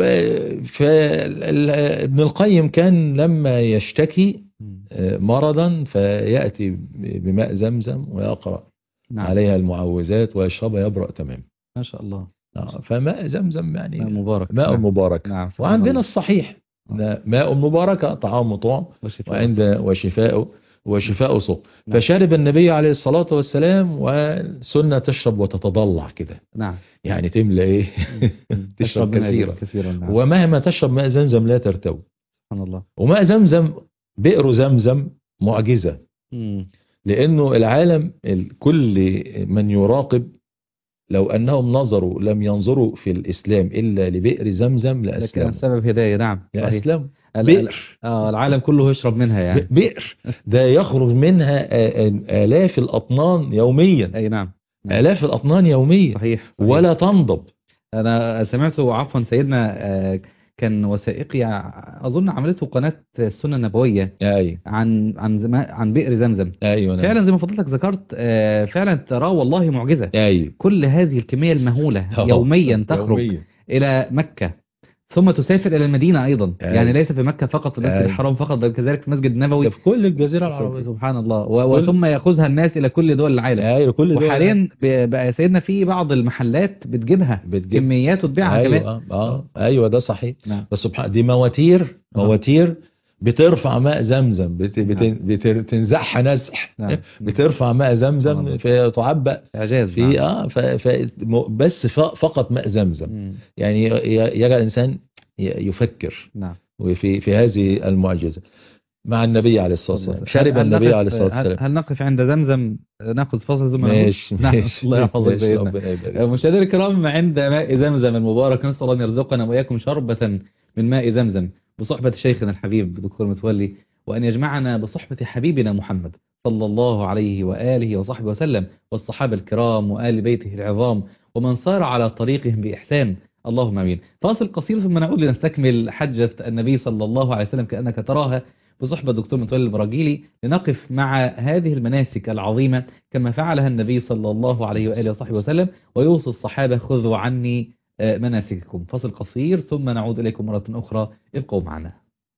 فابن القيم كان لما يشتكي مم. مرضا فيأتي بماء زمزم ويقرأ نعم. عليها المعوذات ويشربها يبرأ تمام. ما شاء الله. آه، فماء زمزم يعني ماء مبارك. ماء نعم. مبارك. نعم. سبحان وعندنا الله. الصحيح ماء مباركة طعام طعم وشفاء وعند الصدر. وشفاء وشفاء صوم. نعم. فشرب النبي عليه الصلاة والسلام، والسنة تشرب وتتضلع كده، نعم. يعني تملى ايه مم. تشرب منها كثيرا. كثيرا. نعم. ومهما تشرب ماء زمزم لا ترتوي. سبحان الله. وماء زمزم بئر زمزم معجزة، مم. لأنه العالم ال- كل من يراقب لو أنهم نظروا لم ينظروا في الإسلام إلا لبئر زمزم ده كان لأسلموا. سبب هداية. نعم. صحيح. لأسلموا. ال- ال- بئر آه العالم كله يشرب منها يعني. ب- بئر ده يخرج منها آ- آ- آلاف الأطنان يوميا. أي نعم. نعم. آلاف الأطنان يوميا. صحيح. صحيح. ولا تنضب. أنا سمعت عفوا سيدنا، آه، كان وثائقي ع- أظن عملته قناة السنة النبوية أيوة عن عن زما- عن بئر زمزم. أيوة نعم. فعلا زي ما فضلتك ذكرت، آه، فعلا تراه والله معجزة. أيوة كل هذه الكمية المهولة يوميا تخرج يوميا. إلى مكة، ثم تسافر إلى المدينة أيضا. أيوة. يعني ليس في مكة فقط في المسجد أيوة. الحرام فقط، بل كذلك في المسجد النبوي. ده في كل الجزيرة العربية. سبحان الله. و- وثم يأخذها الناس إلى كل دول العالم. أيوة كل دول. وحاليا ب- بقى يا سيدنا في بعض المحلات بتجيبها بتجيب. كميات وتبيعها أيوة كمان. آه. آه. أيوة ده صحيح. نعم. بس سبحان دي مواتير آه. مواتير بترفع ماء زمزم، بت... بت... نعم. بتنزعها نزح. نعم. بترفع ماء سبحان الله. زمزم فتعبأ إعجاز. في نعم. اه ف... ف... م- بس ف... فقط ماء زمزم. مم. يعني ي- يرى الانسان ي- يفكر نعم. وفي في هذه المعجزه مع النبي عليه الصلاه والسلام. هل- شرب هل النبي نقف- عليه الصلاه هل, والسلام. هل نقف عند زمزم ناخذ فاصل ثم نعود؟ ماشي نعم. ماشي الله يحفظك ماشي، سيدنا. ربنا يبارك. مشاهدينا الكرام، عند ماء زمزم المبارك نسأل الله أن يرزقنا وإياكم شربة من ماء زمزم بصحبة شيخنا الحبيب دكتور متولي، وأن يجمعنا بصحبة حبيبنا محمد صلى الله عليه وآله وصحبه وسلم، والصحابة الكرام وآل بيته العظام ومن صار على طريقهم بإحسان. اللهم امين. فاصل قصير ثم نعود لنستكمل حجة النبي صلى الله عليه وسلم كأنك تراها بصحبة الدكتور متولي البراجيلي، لنقف مع هذه المناسك العظيمة كما فعلها النبي صلى الله عليه وآله وصحبه وسلم، ويوصي الصحابة خذوا عني آه، مناسككم. فاصل قصير ثم نعود إليكم مرة أخرى، ابقوا معنا.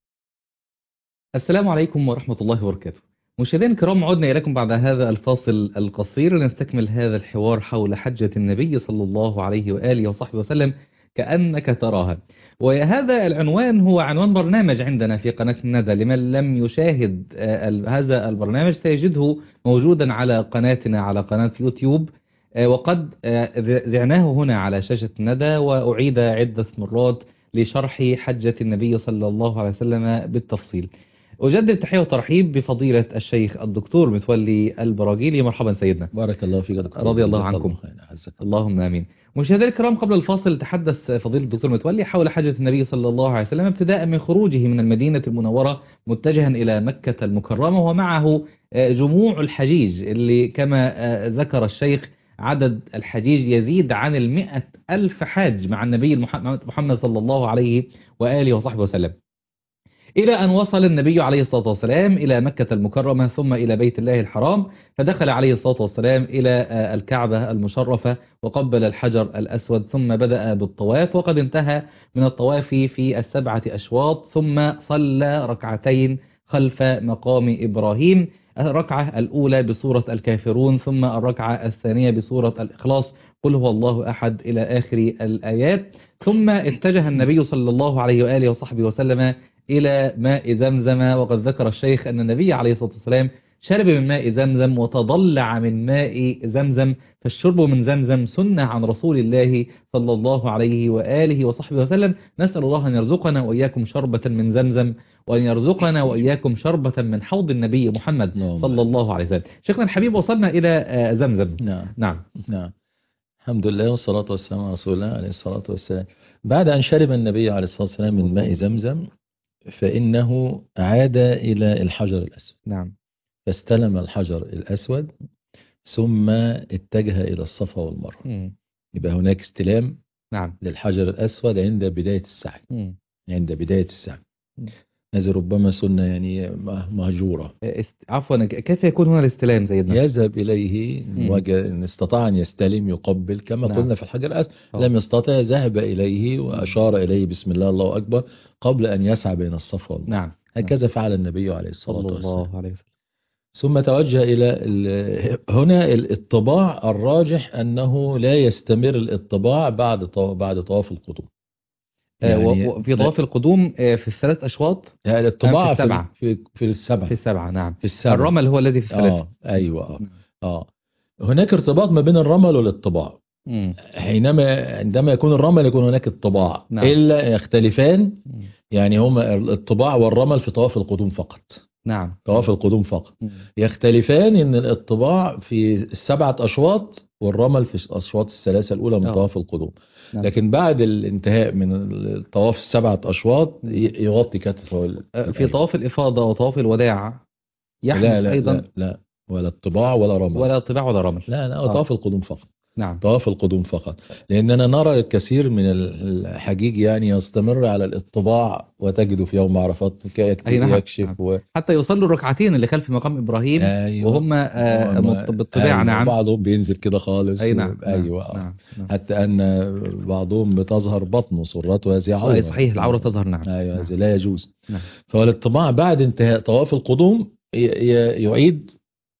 السلام عليكم ورحمة الله وبركاته. مشاهدينا الكرام، عدنا إليكم بعد هذا الفاصل القصير لنستكمل هذا الحوار حول حجة النبي صلى الله عليه وآله وصحبه وسلم كأنك تراها. وهذا العنوان هو عنوان برنامج عندنا في قناة الندى. لمن لم يشاهد آه، ال- هذا البرنامج سيجده موجودا على قناتنا على قناة يوتيوب، آه، وقد آه، ذعناه هنا على شاشة الندى، وأعيد عدة مرات لشرح حجة النبي صلى الله عليه وسلم بالتفصيل. أجدد تحية وترحيب بفضيلة الشيخ الدكتور متولي البراجيلي. مرحبا سيدنا. بارك الله فيك يا دكتور. رضي الله جزاك عنكم. خير. عزك الله. اللهم آمين. مشاهدينا الكرام، قبل الفاصل تحدث فضيلة الدكتور متولي حول حجة النبي صلى الله عليه وسلم ابتداء من خروجه من المدينة المنورة متجها إلى مكة المكرمة، ومعه آه، جموع الحجيج اللي كما آه، ذكر الشيخ عدد الحجيج يزيد عن المئة ألف حاج مع النبي المح- محمد صلى الله عليه وآله وصحبه وسلم، إلى أن وصل النبي عليه الصلاة والسلام إلى مكة المكرمة ثم إلى بيت الله الحرام، فدخل عليه الصلاة والسلام إلى آه، الكعبة المشرفة وقبل الحجر الأسود، ثم بدأ بالطواف، وقد انتهى من الطواف في السبعة أشواط، ثم صلى ركعتين خلف مقام إبراهيم، الركعة الأولى بسورة الكافرون، ثم الركعة الثانية بسورة الإخلاص قل هو الله أحد إلى آخر الآيات، ثم اتجه النبي صلى الله عليه وآله وصحبه وسلم إلى ماء زمزم. وقد ذكر الشيخ أن النبي عليه الصلاة والسلام شرب من ماء زمزم وتضلع من ماء زمزم، فالشرب من زمزم سنة عن رسول الله صلى الله عليه وآله وصحبه وسلم. نسأل الله أن يرزقنا وإياكم شربة من زمزم، وأن يرزقنا وإياكم شربة من حوض النبي محمد اللهم صلى الله عليه وسلم. شيخنا الحبيب، وصلنا إلى آه، زمزم. نعم نعم. نعم. الحمد لله والصلاة والسلام على رسول الله عليه الصلاة والسلام. بعد أن شرب النبي عليه الصلاة والسلام من ماء زمزم فإنه عاد إلى الحجر الأسود، نعم. فاستلم الحجر الأسود ثم اتجه إلى الصفا والمروة. مم. يبقى هناك استلام نعم. للحجر الأسود عند بداية السعي. مم. عند بداية السعي مم. هذه ربما سنة يعني مهجورة. است... عفوا، كيف يكون هنا الاستلام سيدنا؟ يذهب إليه مم. وجه إن استطاع أن يستلم يقبل كما نعم. قلنا في الحجر الأسود. أوه. لم يستطع ذهب إليه وأشار إليه بسم الله الله أكبر قبل أن يسعى بين الصفا والمروة. نعم. هكذا فعل النبي عليه الصلاة صلى والسلام. الله عليه وسلم. ثم توجه إلى ال- هنا الطباع الراجح أنه لا يستمر الطباع بعد طو- بعد طواف القدوم. آه، و- يعني وفي طواف القدوم آه، في الثلاث أشواط. يعني الطباع في في السبعة. في في السبعة في السبعة. نعم. في السبعة. الرمل هو الذي في الثلاثة. اه ايوه اه اه هناك ارتباط ما بين الرمل والطباع. مم. حينما عندما يكون الرمل يكون هناك الطباع. نعم. الا يختلفان، مم. يعني هما الطباع والرمل في طواف القدوم فقط. نعم. طواف القدوم فقط. مم. يختلفان ان الطباع في السبعة اشواط والرمل في الاشواط الثلاثة الاولى من أوه. طواف القدوم. نعم. لكن بعد الانتهاء من الطواف السبعة اشواط ي- يغطي كتفه ال- آه، في الأيمن. طواف الإفاضة وطواف الوداع يحدث لا لا أيضا. لا لا ولا الطباع ولا رمل. ولا طباع ولا رمل. لا لا آه. طواف القدوم فقط. نعم. طواف القدوم فقط. لأننا نرى الكثير من الحجيج يعني يستمر على الاطباع وتجد في يوم عرفات أي نعم. يكشف نعم. و... حتى يصلوا الركعتين اللي خلف مقام إبراهيم. أيوة. وهم آه، وهم- مط- بالطباع. أيوة. نعم. بعضهم بينزل كده خالص. أي نعم. أيوة. نعم. نعم. نعم. حتى أن بعضهم بتظهر بطنه سرته هذه عورة. أي صحيح، العورة تظهر. نعم. أيوة نعم. هذه لا يجوز. نعم. فالاطباع بعد انتهاء طواف القدوم ي- ي- يعيد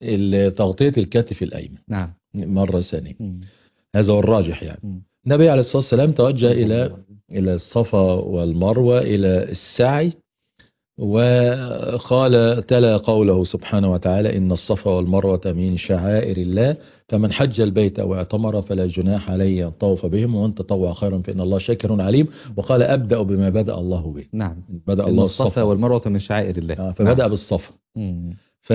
تغطية الكتف الأيمن نعم. مرة ثانية. مم. هذا هو الراجح يعني. مم. النبي عليه الصلاة والسلام توجه إلى إلى الصفا والمروة إلى السعي، وقال تلا قوله سبحانه وتعالى إن الصفا والمروة من شعائر الله فمن حج البيت أو اعتمر فلا جناح عليه أن طوف بهم وأن تطوع خيرا فإن الله شاكر عليم. وقال أبدأ بما بدأ الله به. نعم. بدأ الله الصفا الصفا والمروة من شعائر الله. آه، فبدأ نعم. بالصفا. مم.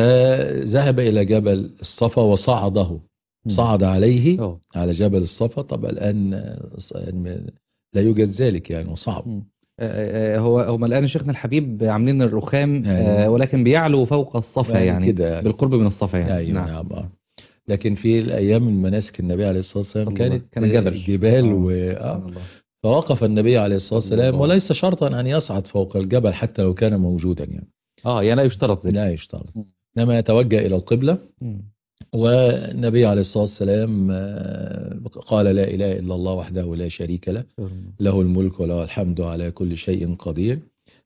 فذهب إلى جبل الصفا وصعده. مم. صعد عليه أوه. على جبل الصفا. طب الآن يعني لا يوجد ذلك يعني وصعب. مم. آه، آه، هو هم الآن شيخنا الحبيب عاملين الرخام، آه، أيوة. ولكن بيعلوا فوق الصفا يعني يعني كده يعني. بالقرب من الصفا يعني. أيوة نعم. نعم آه. لكن في الأيام من مناسك النبي عليه الصلاة والسلام الله. كانت كان جبل. جبال آه. و... سبحان آه. الله. فوقف النبي عليه الصلاة والسلام الله. وليس شرطا أن يصعد فوق الجبل حتى لو كان موجودا يعني. اه يعني لا يشترط ذلك. لا يشترط. مم. إنما يتوجه إلى القبلة. مم. والنبي عليه الصلاة والسلام آه، قال لا إله إلا الله وحده لا شريك له له الملك وله الحمد على كل شيء قدير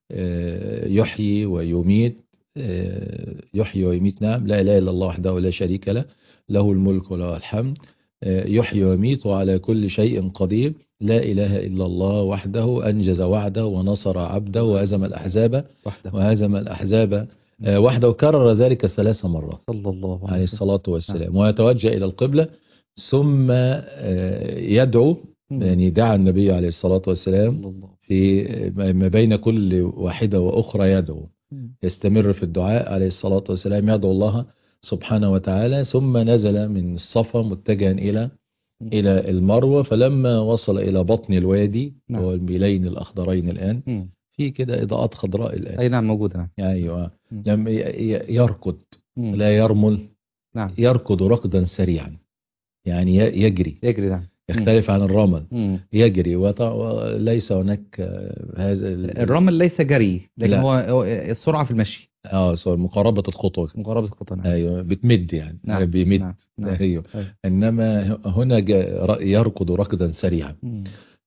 آه، يحيي ويميت آه، يحيي ويميت. نعم. لا إله إلا الله وحده لا شريك له له الملك وله الحمد آه، يحيي ويميت وعلى كل شيء قدير لا إله إلا الله وحده أنجز وعده ونصر عبده وهزم الأحزاب وحده. وهزم الأحزاب آه، وحده. وكرر ذلك ثلاث مرات صلى الله عليه عليه وسلم. الصلاة والسلام. ويتوجه إلى القبلة ثم آه، يدعو. مم. يعني دعا النبي عليه الصلاة والسلام صلى الله. في ما بين كل واحدة وأخرى يدعو. مم. يستمر في الدعاء عليه الصلاة والسلام يدعو الله سبحانه وتعالى. ثم نزل من الصفا متجها إلى مم. إلى المروة. فلما وصل إلى بطن الوادي نعم. هو الميلين الأخضرين الآن مم. في كده إضاءات خضراء الآن. أي نعم موجودة. نعم. أيوة. مم. لما ي- ي- يركض مم. لا يرمل. نعم. يركض ركضا سريعا يعني ي- يجري. يجري. نعم. يختلف عن الرمل. مم. يجري وط- وليس هناك آه، هذا ال- الرمل ليس جري، لكن لا. هو هو السرعة في المشي. اه سوري مقاربة الخطوة. مقاربة الخطى. نعم. ايوه بتمد يعني. نعم. بيمد. نعم. نعم. ايوه. أيوة. انما هنا جاء يركض ركضا سريعا. مم.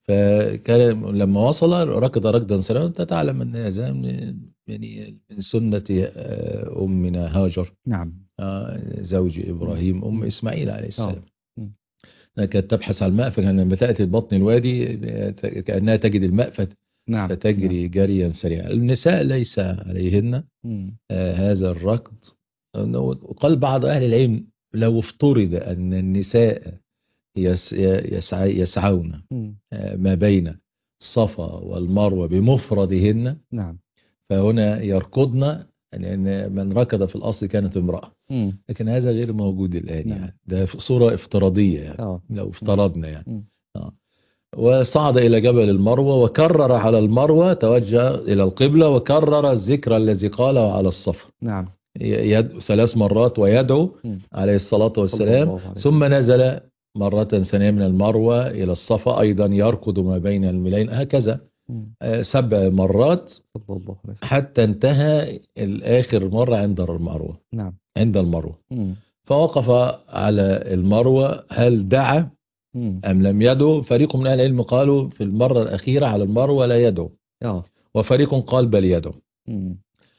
فكان لما وصل ركض ركضا سريعا. انت تعلم ان هذا من يعني من سنة آه، امنا هاجر نعم. آه، زوج ابراهيم ام اسماعيل عليه السلام. مم. كانت تبحث عن الماء فلما تأتي بطن الوادي كأنها تجد الماء فت- نعم. فتجري جريا سريعا. النساء ليس عليهن مم. آه، هذا الركض وقال بعض أهل العلم لو افترض أن النساء يس يسعى يسعون مم. ما بين الصفا والمروة بمفردهن، نعم. فهنا يركضن، لأن من ركض في الأصل كانت امرأة، مم. لكن هذا غير موجود الآن. نعم. يعني ده في صورة افتراضية يعني اه. لو افترضنا يعني. مم. آه. وصعد إلى جبل المروة وكرر على المروة، توجه إلى القبلة وكرر الذكر الذي قاله على الصفا نعم. يد ثلاث مرات ويدعو مم. عليه الصلاة صلى والسلام، الله عليه ثم نزل مرة ثانية من المروة إلى الصفا أيضا يركض ما بين الميلين، هكذا مم. آه، سبع مرات صلى الله عليه وسلم. حتى انتهى الآخر مرة عند المروة نعم. عند المروة. مم. فوقف على المروة، هل دعا مم. أم لم يدعو؟ فريق من أهل العلم قالوا في المرة الأخيرة على المروة لا يدعو، اه. وفريق قال بل يدعو. مم.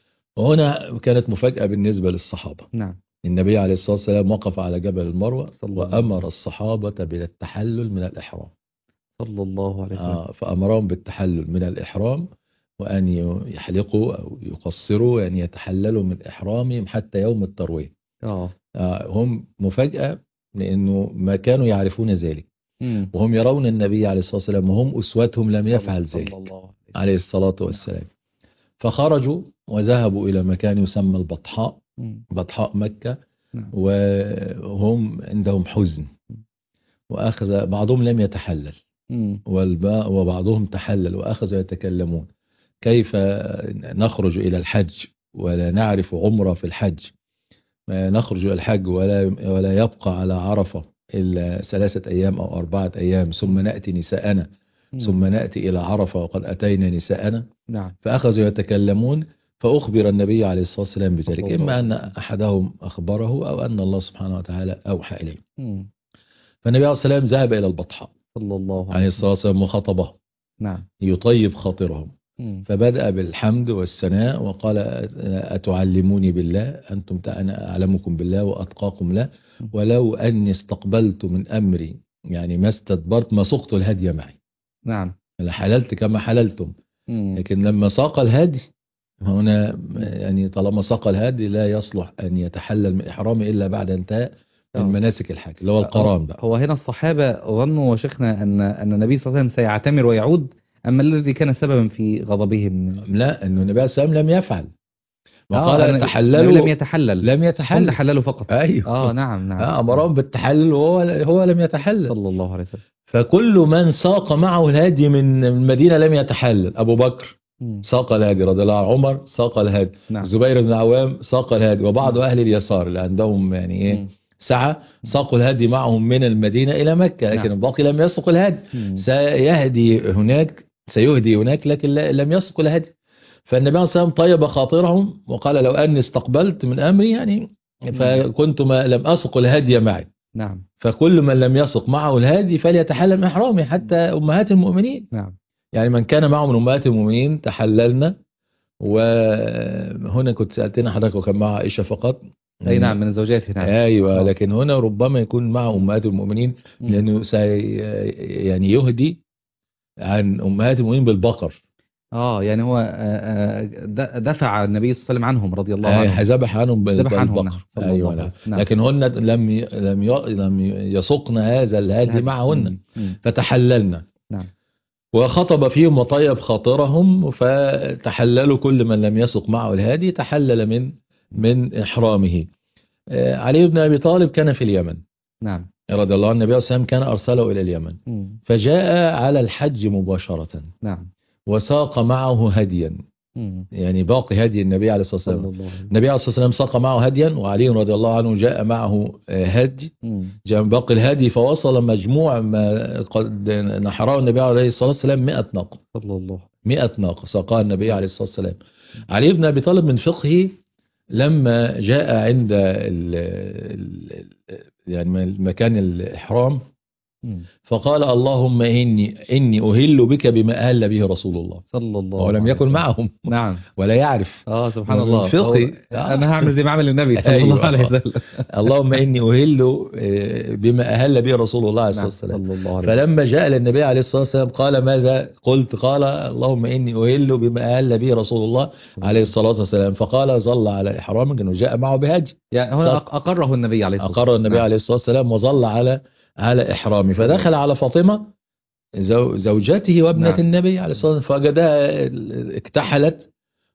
وهنا كانت مفاجأة بالنسبة للصحابة. نعم. النبي عليه الصلاة والسلام وقف على جبل المروة صلى الله عليه وأمر وسلم. الصحابة بالتحلل من الإحرام. صلى الله عليه وسلم. آه فأمرهم بالتحلل من الإحرام، وأن يحلقوا أو يقصروا، يعني يتحللوا من إحرامهم حتى يوم التروية. اه. آه هم مفاجأة، لأنه ما كانوا يعرفون ذلك، مم. وهم يرون النبي عليه الصلاة والسلام وهم أسوتهم لم يفعل صلى ذلك الله عليه وسلم. عليه الصلاة والسلام. فخرجوا وذهبوا إلى مكان يسمى البطحاء، مم. بطحاء مكة، نعم. وهم عندهم حزن، وأخذ بعضهم لم يتحلل مم. والباء وبعضهم تحلل، وأخذوا يتكلمون كيف نخرج إلى الحج ولا نعرف عمرة في الحج، نخرج إلى الحج ولا ولا يبقى على عرفة إلا ثلاثة أيام أو أربعة أيام، ثم نأتي نساءنا، ثم نأتي إلى عرفة وقد أتينا نساءنا. نعم. فأخذوا يتكلمون، فأخبر النبي عليه الصلاة والسلام بذلك، صلى الله إما أن عليه وسلم. أحدهم أخبره أو أن الله سبحانه وتعالى أوحى إليه. مم. فالنبي عليه الصلاة والسلام ذهب إلى البطحاء صلى الله عليه عليه وسلم. الصلاة والسلام وخطبه نعم. يطيب خاطرهم، مم. فبدأ بالحمد والثناء وقال أتعلموني بالله، أنتم أنا أعلمكم بالله وأتقاكم له، ولو أني استقبلت من أمري يعني ما استدبرت ما سقت الهدي معي. نعم. أنا حللت كما حللتم، مم. لكن لما ساق الهدي هنا يعني طالما ساق الهدي لا يصلح أن يتحلل من إحرامه إلا بعد انتهاء من آه. مناسك الحج اللي هو القران بقى. هو هنا الصحابة ظنوا وشيخنا أن أن النبي صلى الله عليه وسلم سيعتمر ويعود، أما الذي كان سببا في غضبهم؟ لا، أنه النبي صلى الله عليه وسلم لم يفعل، وقال آه، النبي تحللوا لم يتحلل، لم هم يتحلل. تحللوا فقط. أيوه. آه نعم نعم. آه أمرهم بالتحلل وهو هو لم يتحلل. صلى الله عليه وسلم. فكل من ساق معه الهدي من المدينة لم يتحلل. أبو بكر مم. ساق الهدي رضي الله عنه، عمر ساق الهدي، نعم. الزبير بن عوام ساق الهدي، وبعض مم. أهل اليسار اللي عندهم يعني إيه مم. سعة ساقوا الهدي معهم من المدينة إلى مكة، لكن نعم. الباقي لم يسق الهدي. مم. سيهدي هناك سيهدي هناك لكن لا- لم يسق الهدي. فالنبي صلى الله عليه وسلم طيب خاطرهم وقال لو أني استقبلت من أمري يعني فكنت ما لم أسق الهدي معي. نعم. فكل من لم يسق معه الهادي فليتحلل من إحرامه، حتى أمهات المؤمنين. نعم. يعني من كان معه من أمهات المؤمنين تحللنا. وهنا كنت سألتنا حضرتك وكان معه عائشة فقط. أي نعم، من زوجاته. نعم. أيوة. آه. لكن هنا ربما يكون معه أمهات المؤمنين، مم. لأنه سي يعني يهدي عن أمهات المؤمنين بالبقر. اه يعني هو آه، آه، د- دفع النبي صلى الله عليه وسلم عنهم رضي الله آه، عنهم. هذبح عنهم بال- ذبح عنهم، نعم. بالبقر. صلى الله أيوة عليه نعم. وسلم. نعم. لكن هن لم ي- لم ي- لم يسقن هذا الهدي الهدي. معهن، مم. مم. فتحللنا. نعم. وخطب فيهم وطيب خاطرهم، فتحللوا كل من لم يسق معه الهادي تحلل من من إحرامه. آه، علي بن أبي طالب كان في اليمن نعم. رضي الله عنه، النبي صلى الله عليه وسلم كان أرسله إلى اليمن، مم. فجاء على الحج مباشرة نعم. وساق معه هديا، مم. يعني باقي هدي النبي عليه الصلاة صلى والسلام. الله عليه وسلم. النبي عليه الصلاة والسلام ساق معه هديا، وعلي رضي الله عنه جاء معه آه، هدي، مم. جاء من باقي الهدي، فوصل مجموع ما قد نحره النبي عليه الصلاة والسلام مئة ناقة. صلى الله. مئة ناقة ساقها النبي عليه الصلاة والسلام. علي بن أبي طالب من فقهه لما جاء عند ال ال يعني مكان الإحرام مم. فقال اللهم إني إني أهل بك بما أهل به رسول الله. صلى الله هو لم عليه يكن وسلم. معهم نعم. ولا يعرف. اه سبحان ومن الله. فهو فقه آه. انا هعمل زي ما عمل النبي صلى الله أيوة. عليه وسلم. اللهم إني أهل آه، بما أهل به رسول الله عليه الصلاة نعم والسلام. صلى الله عليه وسلم. فلما جاء للنبي عليه الصلاة والسلام قال ماذا قلت؟ قال اللهم إني أهل بما أهل به رسول الله عليه الصلاة والسلام. فقال ظل على إحرامك، أنه جاء معه بهدي. يعني هنا أق- اقره النبي عليه الصلاه والسلام. أقر النبي نعم. عليه الصلاة والسلام وظل على على إحرامه. فدخل على فاطمة زو- زوجته وابنة نعم. النبي عليه الصلاة والسلام، فوجدها اكتحلت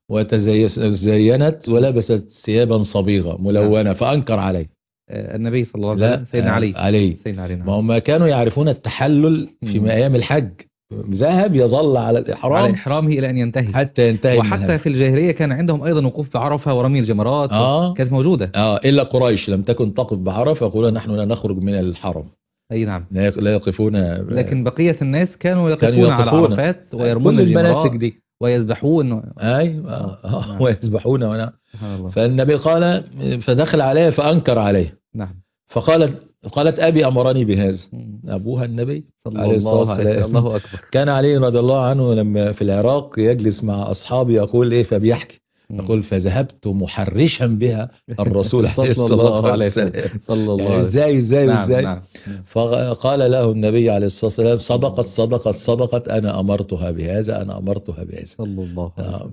وتزينت ولبست ثيابا صبيغة ملونة، فأنكر عليه. آه، النبي صلى الله عليه لا وسلم سيدنا آه، علي. علي. سيدنا علي. ما نعم. هم كانوا يعرفون التحلل في مم. أيام الحج، ذهب يظل على على الإحرام احرامه الى ان ينتهي. حتى ينتهي من وحتى الهدي. في الجاهليه كان عندهم ايضا وقوف بعرفه ورمي الجمرات. آه. كانت موجوده. آه إلا قريش لم تكن تقف بعرفة، يقولون نحن لا نخرج من الحرم، اي نعم. لا يق- لا يقفون. لكن بقيه الناس كانوا يقفون, كانوا على يقفون. عرفات ويرمون كل المناسك الجمرات دي. ويذبحون. أيوة آه. آه. نعم. ويسبحون ونعم. سبحان الله. فالنبي قال، فدخل عليه فأنكر عليه. نعم. فقالت قالت أبي أمرني بهذا. مم. أبوها النبي صلى عليه الصلاة الله عليه وسلم. والسلام. الله اكبر. كان علي رضي الله عنه لما في العراق يجلس مع أصحابه يقول إيه، فبيحكي مم. يقول فذهبت محرشا بها الرسول عليه صلى الصلاة الله عليه وسلم. والسلام. صلى الله يعني عليه وسلم. ازاي ازاي نعم. ازاي نعم. فقال له النبي عليه الصلاة والسلام صدقت صدقت صدقت أنا أمرتها بهذا أنا أمرتها بهذا. صلى الله عليه وسلم. آه.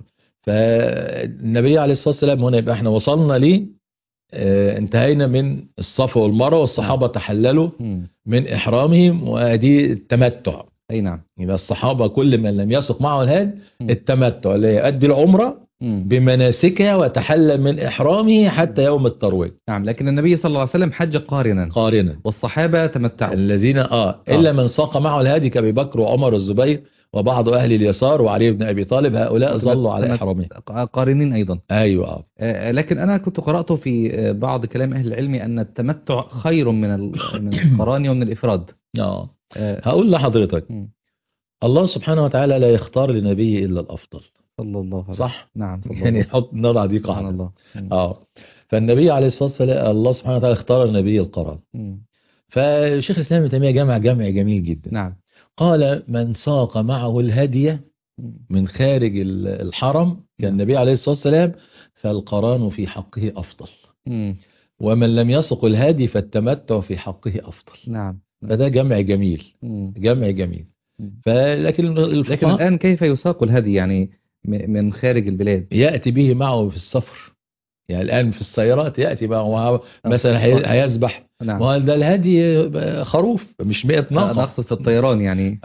فالنبي عليه الصلاة والسلام هنا يبقى احنا وصلنا ليه، آه انتهينا من الصفا والمروة والصحابة نعم. تحللوا مم. من إحرامهم، ودي التمتع. اي نعم. يبقى الصحابة كل من لم يسق معه الهادي مم. التمتع اللي يؤدي العمرة مم. بمناسكها وتحلل من إحرامه حتى يوم التروية نعم. لكن النبي صلى الله عليه وسلم حج قارنا قارنا. والصحابة تمتعوا. الذين آه إلا من ساق معه الهادي كأبي بكر وعمر والزبير وبعض أهل اليسار وعلي بن أبي طالب، هؤلاء ظلوا على تمت- إحرامهم. قارنين أيضا. أيوة آه. آه، لكن أنا كنت قرأت في آه، بعض كلام أهل العلم أن التمتع خير من ال- من القران ومن الإفراد. آه. آه، هقول لحضرتك، مم. الله سبحانه وتعالى لا يختار لنبيه إلا الأفضل. صلى الله عليه وسلم. صح؟ نعم. صلى يعني الله. نحط نضع دي سبحان قاعدة. الله. مم. آه. فالنبي عليه الصلاة والسلام الله سبحانه وتعالى اختار النبي القران. مم. فشيخ الإسلام ابن تيمية جمع جمع جميل جدا. نعم. قال من ساق معه الهدي مم. من خارج ال- الحرم كالنبي عليه الصلاة والسلام فالقران في حقه أفضل، مم. ومن لم يسق الهدي فالتمتع في حقه أفضل. نعم. فده جمع جميل، مم. جمع جميل. مم. فلكن لكن الفقهاء الآن كيف يساق الهدي يعني م- من خارج البلاد؟ يأتي به معه في السفر. يعني الآن في السيارات يأتي معه مثلا هي- هيذبح، نعم. ما ده الهدي خروف مش مئة أنا ناقة. أقصد في الطيران يعني.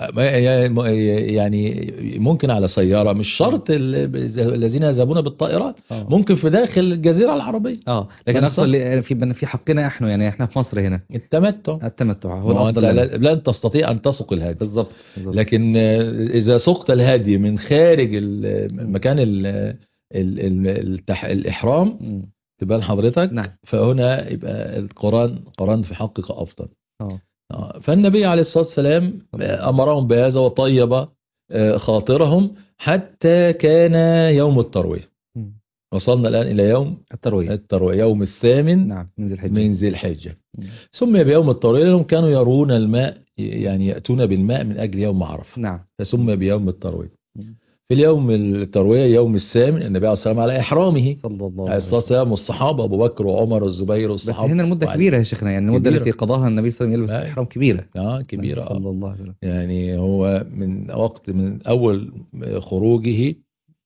يعني ممكن على سيارة، مش شرط ال- الذين يذهبون بالطائرات، آه. ممكن في داخل الجزيرة العربية. اه لكن من اقصد اللي في في حقنا احنا يعني احنا في مصر هنا التمتع التمتع هو ما هو أنت الافضل لنا. لا- لن تستطيع أن تسق الهدي. بالضبط. بالضبط. لكن إذا سقت الهدي من خارج ال- مكان ال ال ال التح الإحرام مم. تبان حضرتك، نعم. فهنا يبقى القرآن قرآن في حقك أفضل. اه آه، فالنبي عليه الصلاة والسلام أمرهم بهذا وطيب آه، خاطرهم حتى كان يوم التروية. مم. وصلنا الآن إلى يوم التروية. التروية يوم الثامن نعم من ذي الحجة. من ذي الحجة. مم. سمي بيوم التروية لأنهم كانوا يرون الماء، يعني يأتون بالماء من أجل يوم عرفة، نعم. فسمي بيوم التروية. مم. في اليوم التروية يوم الثامن النبي عليه الصلاة والسلام على إحرامه صلى الله عليه عليه الصلاة وسلم. والسلام والصحابة أبو بكر وعمر والزبير بس والصحابة. هنا المدة وعلي. كبيرة يا شيخنا، يعني المدة كبيرة. التي قضاها النبي صلى الله عليه وسلم يلبس أي. الإحرام كبيرة. آه كبيرة آه. صلى الله عليه وسلم. يعني هو من وقت من أول خروجه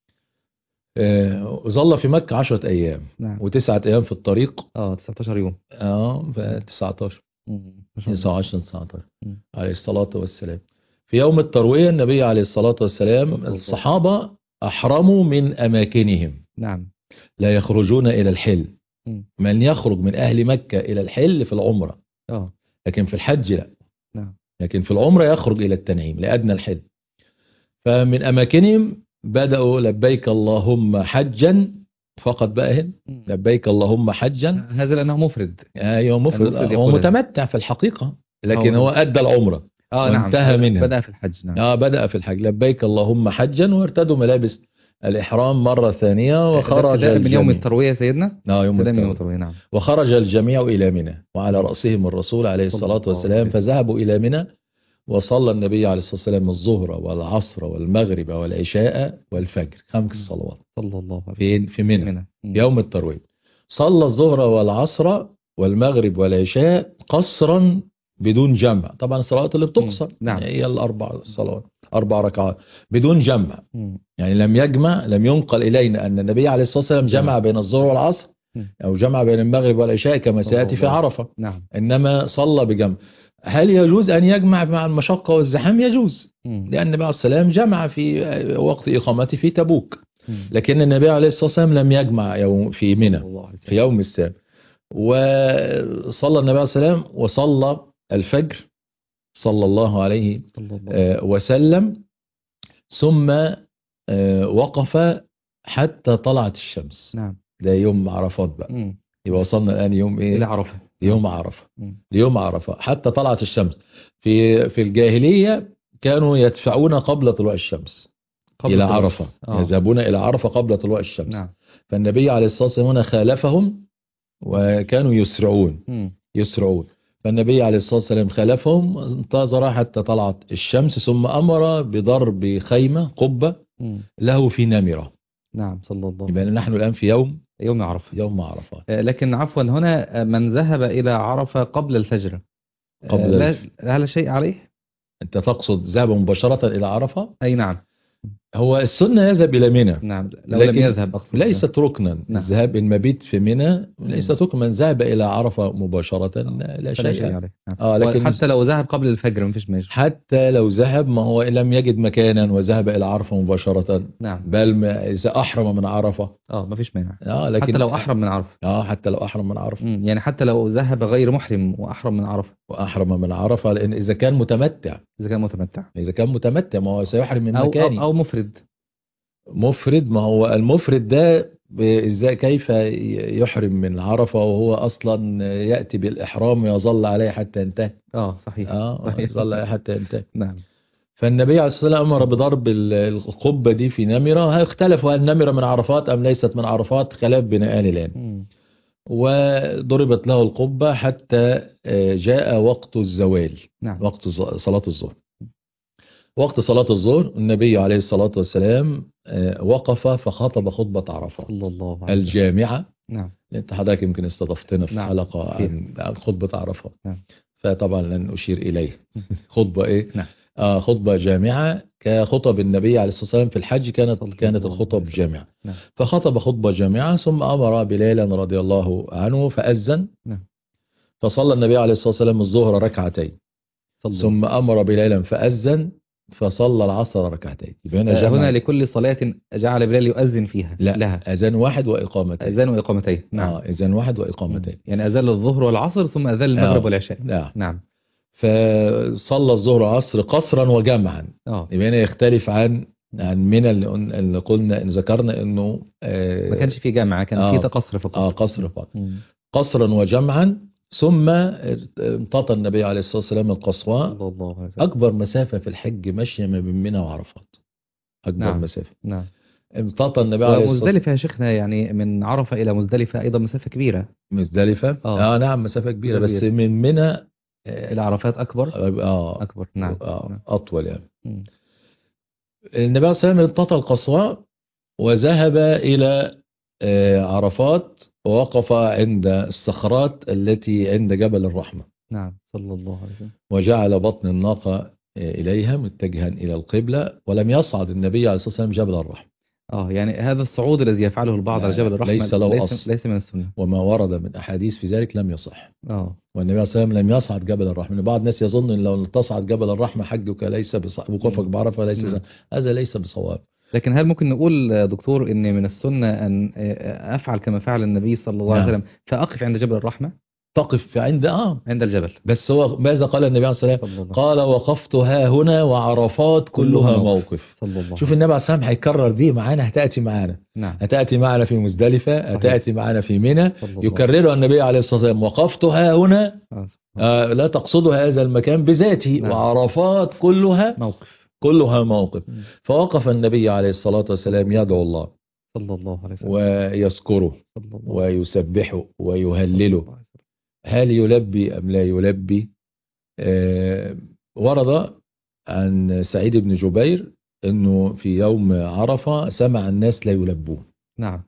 آه، ظل في مكة عشرة أيام نعم. وتسعة أيام في الطريق. اه تسعة عشر يوم. اه ف تسعة عشر مم. ما شاء الله. تسعة عشر تسعة عشر مم. عليه الصلاة والسلام. في يوم التروية النبي عليه الصلاة والسلام الله. الصحابة أحرموا من أماكنهم، نعم. لا يخرجون إلى الحل. مم. من يخرج من أهل مكة إلى الحل في العمرة، اه لكن في الحج لا. نعم. لكن في العمرة يخرج إلى التنعيم لأدنى الحل. فمن أماكنهم بدأوا لبيك اللهم حجا فقط بقى هنا، مم. لبيك اللهم حجا. هذا لأنه مفرد. ايوه مفرد، المفرد هو يقول متمتع في الحقيقة، لكن هو- هو أدى العمرة اه نعم. وانتهى بدأ- منها. بدأ في الحج. نعم. اه بدأ في الحج لبيك اللهم حجا، وارتدوا ملابس الإحرام مرة ثانية وخرج ابتداء من يوم الجميع. التروية يا سيدنا. آه يوم ابتداء من يوم التروية. التروية. نعم. وخرج الجميع إلى منى وعلى رأسهم الرسول عليه صلى الصلاة الله والسلام، عليه وسلم. فذهبوا إلى منى وصلى النبي عليه الصلاة والسلام الظهر والعصر والمغرب والعشاء والفجر، خمس صلوات صلى الله عليه وسلم. فين؟ في منى منى. مم. يوم التروية. صلى الظهر والعصر والمغرب والعشاء قصرا بدون جمع. طبعا الصلوات اللي بتقصر نعم. هي الأربع صلوات، أربع ركعات بدون جمع. مم. يعني لم يجمع، لم ينقل إلينا أن النبي عليه الصلاة والسلام جمع بين الظهر والعصر مم. أو جمع بين المغرب والعشاء كما صلى سيأتي في الله. عرفة. نعم. إنما صلى بجمع. هل يجوز أن يجمع مع المشقة والزحام؟ يجوز، مم. لأن النبي عليه الصلاة والسلام جمع في وقت إقامته في تبوك. مم. لكن النبي عليه الصلاة والسلام لم يجمع يوم في منى صلى الله عليه وسلم. في يوم السابع. وصلى النبي عليه الصلاة والسلام وصلى الفجر صلى الله عليه صلى الله. آه، وسلم، ثم آه، وقف حتى طلعت الشمس. نعم. ده يوم عرفات بقى. مم. يبقى وصلنا الآن يوم إلى إيه؟ عرفة. يوم عرفة. مم. يوم عرفة حتى طلعت الشمس. في في الجاهلية كانوا يدفعون قبل طلوع الشمس قبل إلى طلوع عرفة. الشمس. آه. يذهبون إلى عرفة قبل طلوع الشمس. نعم. فالنبي عليه الصلاة والسلام هنا خالفهم وكانوا يسرعون مم. يسرعون فالنبي عليه الصلاة والسلام خالفهم، انتظر حتى طلعت الشمس، ثم أمر بضرب خيمة قبة مم. له في نمرة. نعم. صلى الله. يبقى نحن الآن في يوم يوم عرفة. يوم عرفة. آه، لكن عفوا هنا آه، من ذهب إلى عرفة قبل الفجر آه، قبل لا الف... هل شيء عليه؟ أنت تقصد ذهب مباشرة إلى عرفة؟ أي نعم. هو السنة يذهب إلى منى. نعم. لو لم لكن يذهب أقصد. ليست ركنا. نعم. الذهاب المبيت في منى ليست ركنا. من ذهب إلى عرفة مباشرة لا فلا شيء شيء عليه. نعم. آه لكن حتى لو ذهب قبل الفجر مفيش ماشي. حتى لو ذهب، ما هو إن لم يجد مكانا وذهب إلى عرفة مباشرة، نعم. بل ما إذا أحرم من عرفة اه مفيش مانع. آه لكن حتى لو أحرم من عرفة. آه حتى لو أحرم من عرفة. مم. يعني حتى لو ذهب غير محرم وأحرم من عرفة. وأحرم من عرفة، لأن إذا كان متمتع إذا كان متمتع. إذا كان متمتع ما هو سيحرم من أو أو, مكاني. أو مفرد. مفرد، ما هو المفرد ده ازاي كيف يحرم من عرفة وهو اصلا يأتي بالاحرام ويظل عليه حتى ينتهي. اه صحيح. اه صحيح. يظل عليه حتى ينتهي. نعم. فالنبي عليه الصلاة والسلام امر بضرب القبة دي في نمرة. اختلفوا هل النمرة من عرفات ام ليست من عرفات، خلاف بين اهل العلم. مم. وضربت له القبة حتى جاء وقت الزوال. نعم. وقت صلاة الظهر. وقت صلاة الظهر النبي عليه الصلاة والسلام وقف فخطب خطبة عرفات صلى الله عليه وسلم. الجامعة. نعم. انت حضرتك يمكن استضفتنا في نعم. حلقة عن عن خطبة عرفات. نعم. فطبعا لن أشير إليه. خطبة إيه؟ نعم. آه خطبة جامعة كخطب النبي عليه الصلاة والسلام في الحج. كانت كانت الخطب جامعة. نعم. فخطب خطبة جامعة ثم أمر بلالا رضي الله عنه فأذن. نعم. فصلى النبي عليه الصلاة والسلام الظهر ركعتين. ثم أمر بلالا فأذن فصلى العصر ركعتين. هنا, هنا لكل صلاة جعل بلال يؤذن فيها. لا لها أذان واحد وإقامتين. أذان وإقامتين. نعم. آه أذان واحد وإقامتين. يعني أذان الظهر والعصر ثم أذان المغرب آه. والعشاء. نعم. نعم. فصلى الظهر والعصر قصرا وجمعا. اه يبقى هنا يختلف عن عن من اللي, اللي قلنا ان ذكرنا انه آه ما كانش في جامعة، كان آه في قصر فقط. اه قصر فقط. قصرا وجمعا. ثم امتطى النبي عليه الصلاة والسلام القصواء. أكبر مسافة في الحج ماشية ما بين منى وعرفات. أكبر نعم. مسافة. نعم. امتطى النبي عليه الصلاة والسلام. ومزدلفة يا شيخنا يعني من عرفة إلى مزدلفة أيضا مسافة كبيرة. مزدلفة آه, آه نعم مسافة كبيرة، بس من منى آه إلى عرفات أكبر. آه أكبر. نعم. آه أطول يعني. م. النبي عليه الصلاة والسلام امتطى القصواء وذهب إلى آه عرفات ووقف عند الصخرات التي عند جبل الرحمة. نعم. صلى الله عليه وسلم. وجعل بطن الناقة إليها متجها إلى القبلة، ولم يصعد النبي عليه الصلاة والسلام جبل الرحمة. آه يعني هذا الصعود الذي يفعله البعض على جبل الرحمة ليس له ليس, أصل. ليس من السنة. وما ورد من أحاديث في ذلك لم يصح. آه والنبي عليه الصلاة والسلام لم يصعد جبل الرحمة. بعض الناس يظن أن لو تصعد جبل الرحمة حجك ليس بصواب، وقوفك بعرفة ليس بصواب. هذا ليس بصواب. لكن هل ممكن نقول دكتور ان من السنة ان افعل كما فعل النبي صلى الله عليه وسلم فاقف عند جبل الرحمة؟ تقف عند اه عند الجبل. بس هو ماذا قال النبي عليه الصلاة والسلام؟ قال وقفت ها هنا وعرفات كلها موقف. صلى الله. شوف النبي عليه الصلاة والسلام هيكرر دي معانا، هتأتي معانا. نعم. هتأتي معنا في مزدلفة، هتأتي معنا في منى. يكررها النبي عليه الصلاة والسلام وقفت ها هنا. آه لا تقصد هذا المكان بذاته. نعم. وعرفات كلها موقف. كلها موقف. مم. فوقف النبي عليه الصلاة والسلام يدعو الله صلى الله عليه وسلم. ويذكره صلى الله ويسبحه صلى ويهلله، الله عليه وسلم. هل يلبي أم لا يلبي؟ آه، ورد عن سعيد بن جبير أنه في يوم عرفة سمع الناس لا يلبون. نعم.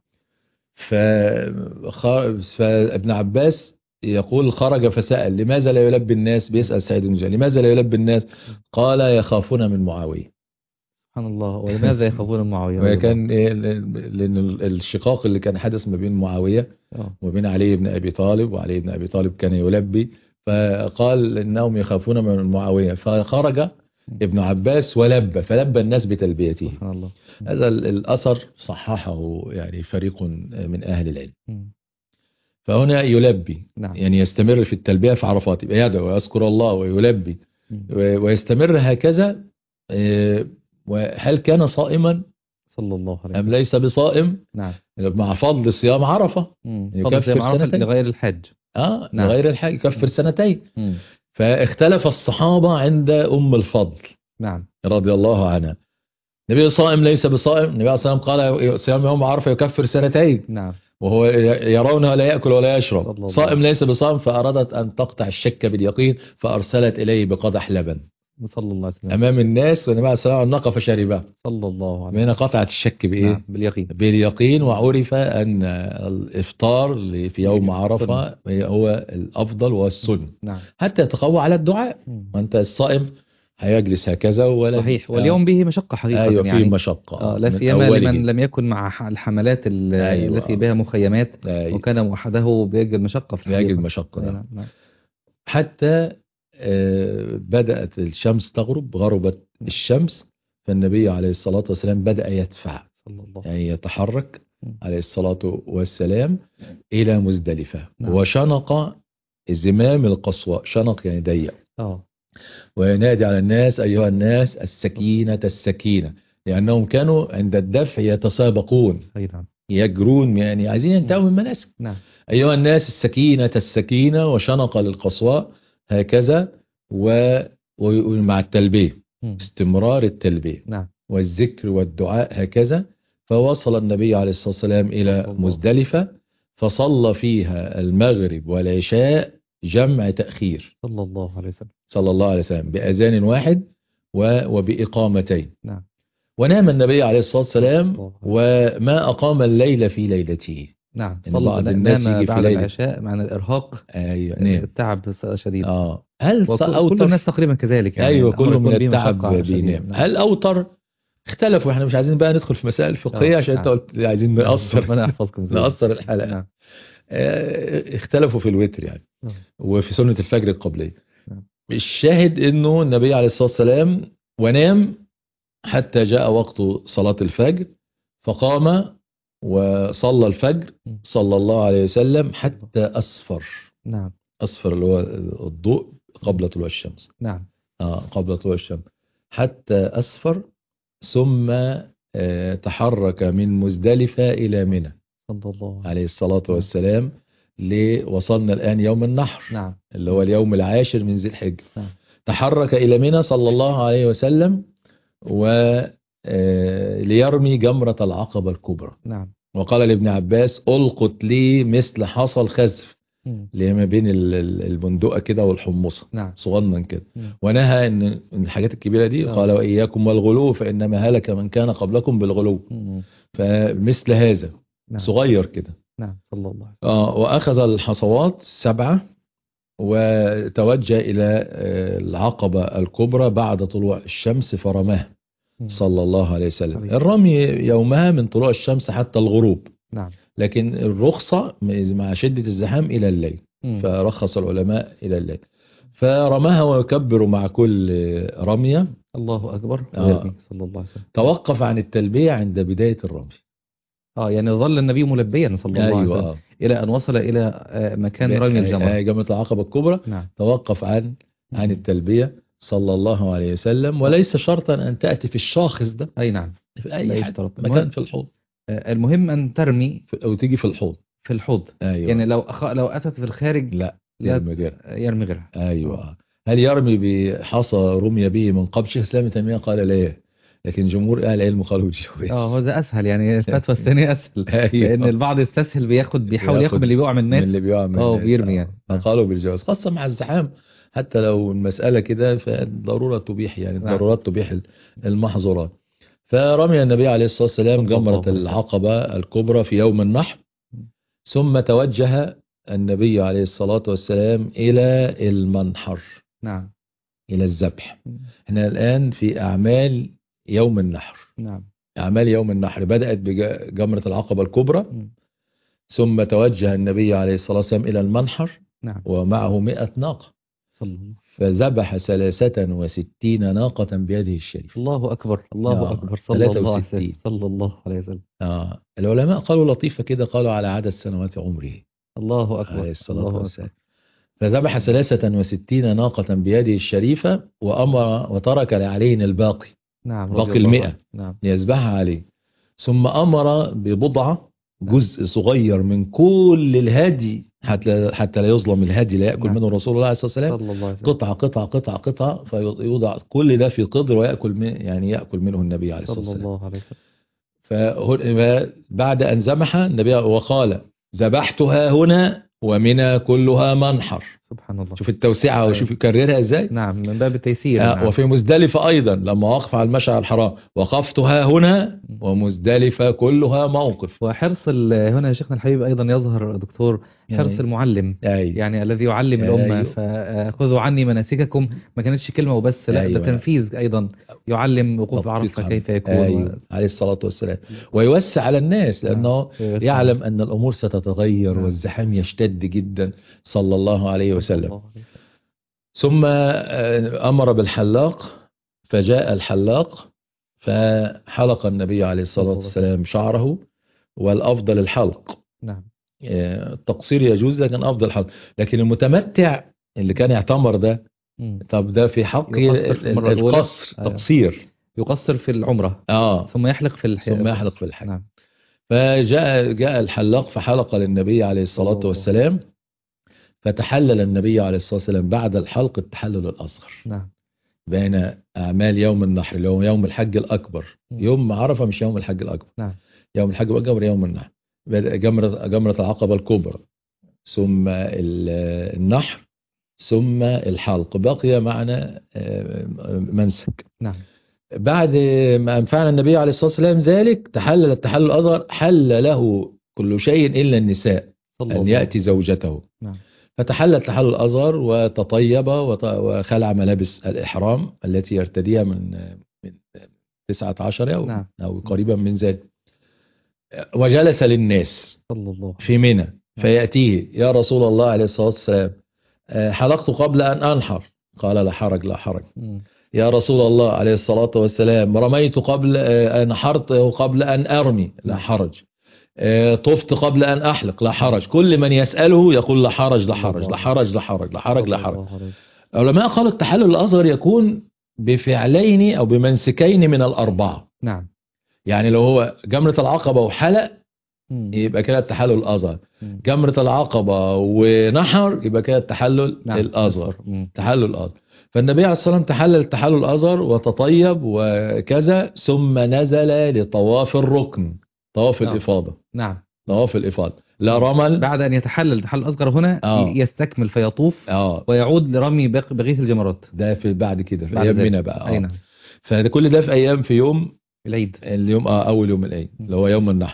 فخ- فابن عباس يقول خرج فسأل لماذا لا يلبي الناس، بيسأل سعيد بن جبير لماذا لا يلبي الناس، قال يخافون من معاوية. سبحان الله. ولماذا يخافون من معاوية رضي الله عنه؟ وكان إيه، لأن الشقاق اللي كان حدث ما بين معاوية آه. وبين علي بن أبي طالب، وعلي بن أبي طالب كان يلبي، فقال إنهم يخافون من معاوية، فخرج ابن عباس ولبى، فلبى الناس بتلبيته. سبحان الله. هذا ال- الأثر صححه يعني فريق من أهل العلم. مم. فهنا يلبي، نعم. يعني يستمر في التلبية في عرفات، يبقى يدعو ويذكر الله ويلبي مم. و- ويستمر هكذا. آه، وهل كان صائما صلى الله عليه أم وسلم. ليس بصائم؟ نعم. مع فضل صيام عرفة مم. فضل يكفر صيام عرفة سنتين. لغير الحج. اه نعم. لغير الحج يكفر مم. سنتين. مم. فاختلف الصحابة عند أم الفضل نعم. رضي الله عنها، النبي صائم ليس بصائم؟ النبي عليه الصلاة والسلام قال صيام يوم عرفة يكفر سنتين، نعم. وهو يرونه لا يأكل ولا صلى يشرب، الله صائم ليس بصائم. فأرادت أن تقطع الشك باليقين، فأرسلت إليه بقدح لبن صلى الله عليه وسلم. أمام الناس، والنبي عليه الصلاة والسلام نقف فشربه. صلى الله عليه هنا وسلم. قطعت الشك بإيه؟ نعم. باليقين. باليقين. وعرف أن الإفطار اللي في يوم عرفة هو الأفضل والسنة، نعم. حتى يتقوى على الدعاء. مم. وأنت الصائم هيجلس هكذا ولا صحيح. واليوم به مشقة حقيقة. أيوة يعني فيه مشقة آه لا من سيما أوله. لمن لم يكن مع ح- الحملات ال- أيوة. التي بها مخيمات، أيوة. وكان موحده بيجد مشقة في الحقيقة. بيجد مشقة. نعم. نعم. نعم. حتى آه، بدأت الشمس تغرب، غربت الشمس، فالنبي عليه الصلاة والسلام بدأ يدفع، صلى الله. يعني يتحرك مم. عليه الصلاة والسلام إلى مزدلفة. نعم. وشنق زمام القصواء، شنق يعني ضيق، اه. وينادي على الناس أيها الناس السكينة السكينة، لأنهم كانوا عند الدفع يتسابقون أي نعم. يجرون، يعني عايزين ينتهوا من المناسك. نعم. أيها الناس السكينة السكينة، وشنق للقصواء هكذا، و... ومع التلبية، مم. استمرار التلبية نعم. والذكر والدعاء هكذا. فوصل النبي عليه الصلاة والسلام إلى الله. مزدلفة، فصلى فيها المغرب والعشاء جمع تأخير صلى الله عليه وسلم. صلى الله عليه وسلم، بأذان واحد و... وبإقامتين. نعم. ونام النبي عليه الصلاة والسلام الله. وما أقام الليل في ليلته. نعم. إن صلى بعض نام الناس يجي في بعد ليلة. العشاء مع الإرهاق. أيوة نام. التعب شديد. آه هل وكل أوتر؟ كل الناس تقريبا كذلك. يعني أيوة الأمر كله يكون من به التعب مشقة شديدة. بينام. نعم. هل أوتر؟ اختلفوا، احنا مش عايزين بقى ندخل في مسائل فقهية آه، عشان نعم. انت قلت عايزين نعم. نقصر ربنا يحفظكم زيادة. نقصر الحلقة. نعم. آه، اختلفوا في الوتر يعني، آه. وفي سنة الفجر القبلية. نعم. الشاهد انه النبي عليه الصلاة والسلام ونام حتى جاء وقت صلاة الفجر، فقام وصلى الفجر صلى الله عليه وسلم حتى أسفر. نعم. أسفر اللي هو الضوء قبل طلوع الشمس. نعم. آه قبل طلوع الشمس حتى أسفر، ثم آه تحرك من مزدلفة إلى منى صلى الله عليه الصلاة والسلام. وصلنا الآن يوم النحر. نعم. اللي هو اليوم العاشر من ذي الحجة. نعم. تحرك إلى منى صلى الله عليه وسلم وليرمي جمرة العقبة الكبرى. نعم. وقال لابن عباس ألقت لي مثل حصى الخزف، مم. اللي هي ما بين ال- ال- البندقة كده والحمصة، نعم. صغنن كده. مم. ونهى ان إن الحاجات الكبيرة دي آه. قال وإياكم والغلو فإنما هلك من كان قبلكم بالغلو. مم. فمثل هذا نعم. صغير كده. نعم. صلى الله عليه وسلم. آه وأخذ الحصوات سبعة وتوجه إلى آه، العقبة الكبرى بعد طلوع الشمس فرماه مم. صلى الله عليه وسلم. عليه. الرمي يومها من طلوع الشمس حتى الغروب، نعم. لكن الرخصة مع شدة الزحام إلى الليل، مم. فرخص العلماء إلى الليل. فرماها ويكبر مع كل رمية. الله أكبر. آه. ويرمي صلى الله عليه وسلم. توقف عن التلبية عند بداية الرمي. اه يعني ظل النبي ملبيا صلى الله عليه أيوة. وسلم إلى أن وصل إلى آه، مكان رمي الجمرة. جمرة العقبة الكبرى. نعم. توقف عن عن مم. التلبية صلى الله عليه وسلم. وليس شرطا أن تأتي في الشاخص ده، أي نعم. في لا أي حد يشترط. مكان المهم- في الحوض، آه، المهم أن ترمي في- أو تيجي في الحوض. في الحوض. أيوة. يعني لو أخ... لو أتت في الخارج لا لا يرمي غيرها. يرمي غيرها. أيوة. هل يرمي بحصى رمي به من قبل؟ شيخ الإسلام ابن تيمية قال لا، لكن جمهور أهل العلم قالوا الجواز. اه هو ده اسهل، يعني الفتوى الثانيه اسهل، لان أيوه، البعض يستسهل بياخد بيحاول ياخد من بياخد اللي بيقع من من الناس. اللي بيقع من اه الناس. بيرمي اه يعني. نعم. فقالوا بالجواز، خاصة مع الزحام. حتى لو المسألة كده فالضرورة تبيح، يعني نعم. الضرورات تبيح المحظورات. فرمي النبي عليه الصلاة والسلام صلى جمرة الله عليه وسلم. العقبة الكبرى في يوم النحر، ثم توجه النبي عليه الصلاة والسلام إلى المنحر، نعم. إلى الذبح. احنا الآن في أعمال يوم النحر. نعم. أعمال يوم النحر بدأت بجمرة العقبة الكبرى، مم. ثم توجه النبي عليه الصلاة والسلام إلى المنحر نعم. ومعه مئة ناقة، صلى الله. فذبح ثلاثة وستين ناقة بيده الشريف. الله أكبر، الله آه أكبر، صلى الله عليه وسلم، ثلاثة وستين. صلى الله عليه وسلم. آه العلماء قالوا لطيفة كده، قالوا على عدد سنوات عمره الله أكبر، عليه الصلاة الله والسلام. أكبر. فذبح ثلاثة وستين ناقة بيده الشريفة، وأمر وترك لعلي الباقي، نعم رضي باقي الله عنه. المئة نعم. ليذبحها عليه. ثم أمر ببضعة، نعم. جزء صغير من كل الهدي، حتى حتى لا يظلم الهدي، لا يأكل نعم. منه رسول الله صلى الله عليه وسلم، صلى الله عليه وسلم. قطعة قطعة قطعة قطعة، فيوضع كل ده في قدر ويأكل من، يعني يأكل منه النبي عليه الصلاة صلى والسلام. الله عليه وسلم. فبعد أن ذبح النبي وقال ذبحتها هنا ومنى كلها منحر. سبحان الله. شوف التوسعة أيوة. وشوف يكررها ازاي. نعم من باب التيسير. آه نعم. وفي مزدلفة أيضا لما وقف على المشعر الحرام، وقفتها هنا ومزدلفة كلها موقف. وحرص ال- هنا يا شيخنا الحبيب أيضا يظهر دكتور حرص أي. المعلم، أي. يعني الذي يعلم الأمة، أيوه. فخذوا عني مناسككم، ما كانتش كلمة وبس، لا أيوه. ده تنفيذ أيضا، يعلم وقوف عرفة كيف يكون. أيوه. و... عليه الصلاة والسلام. ويوسع على الناس لأنه نعم. يعلم أن الأمور ستتغير. نعم. والزحام يشتد جدا صلى الله عليه وسلم. الله عليه وسلم. ثم أمر بالحلاق، فجاء الحلاق فحلق النبي عليه الصلاة والسلام شعره، والأفضل الحلق. نعم. التقصير يجوز لكن أفضل حلق. لكن المتمتع اللي كان يعتمر ده، مم. طب ده في حق يقصر في المرة الأولى. القصر أيوة. تقصير، يقصر في العمرة آه. ثم يحلق في الحج. ثم يحلق في الحج. نعم. فجاء جاء الحلاق فحلق للنبي عليه الصلاة الله. والسلام، فتحلل النبي عليه الصلاة والسلام بعد الحلق التحلل الأصغر. نعم. بين أعمال يوم النحر اللي هو يوم الحج الأكبر. م. يوم عرفة مش يوم الحج الأكبر. نعم. يوم الحج الأكبر يوم النحر، جمرة جمرة العقبة الكبرى، ثم النحر، ثم الحلق، بقي معنا منسك. نعم. بعد ما فعل النبي عليه الصلاة والسلام ذلك تحلل التحلل الأصغر، حل له كل شيء إلا النساء أن يأتي زوجته. نعم. فتحلل التحلل الأصغر وتطيب وخلع ملابس الإحرام التي يرتديها من من تسعة عشر أو, نعم. أو قريبا من ذلك، وجلس للناس صلى الله في منى. فيأتيه يا رسول الله عليه الصلاة والسلام حلقت قبل أن أنحر، قال لا حرج لا حرج. م. يا رسول الله عليه الصلاة والسلام رميت قبل أن حرت قبل أن أرمي، لا حرج. طفت قبل أن أحلق، لا حرج. كل من يسأله يقول لا حرج لا حرج لا حرج لا حرج لا حرج لا حرج. علماء قالوا التحلل الأصغر يكون بفعلين أو بمنسكين من الأربعة. نعم. يعني لو هو جمرة العقبة وحلق يبقى كده التحلل الأصغر، جمرة العقبة ونحر يبقى كده التحلل نعم. الأصغر، تحلل الأصغر. فالنبي عليه الصلاة والسلام تحلل التحلل الأصغر وتطيب وكذا، ثم نزل لطواف الركن، طواف نعم. الإفاضة. نعم. طواف الإفاضة، لا رمل. بعد أن يتحلل التحلل الأصغر هنا آه. يستكمل فيطوف آه. ويعود لرمي بقية الجمرات. ده في بعد كده في أيام منى بقى. آه. فكل ده في أيام في يوم العيد، اليوم آه أول يوم العيد اللي هو يوم النحر.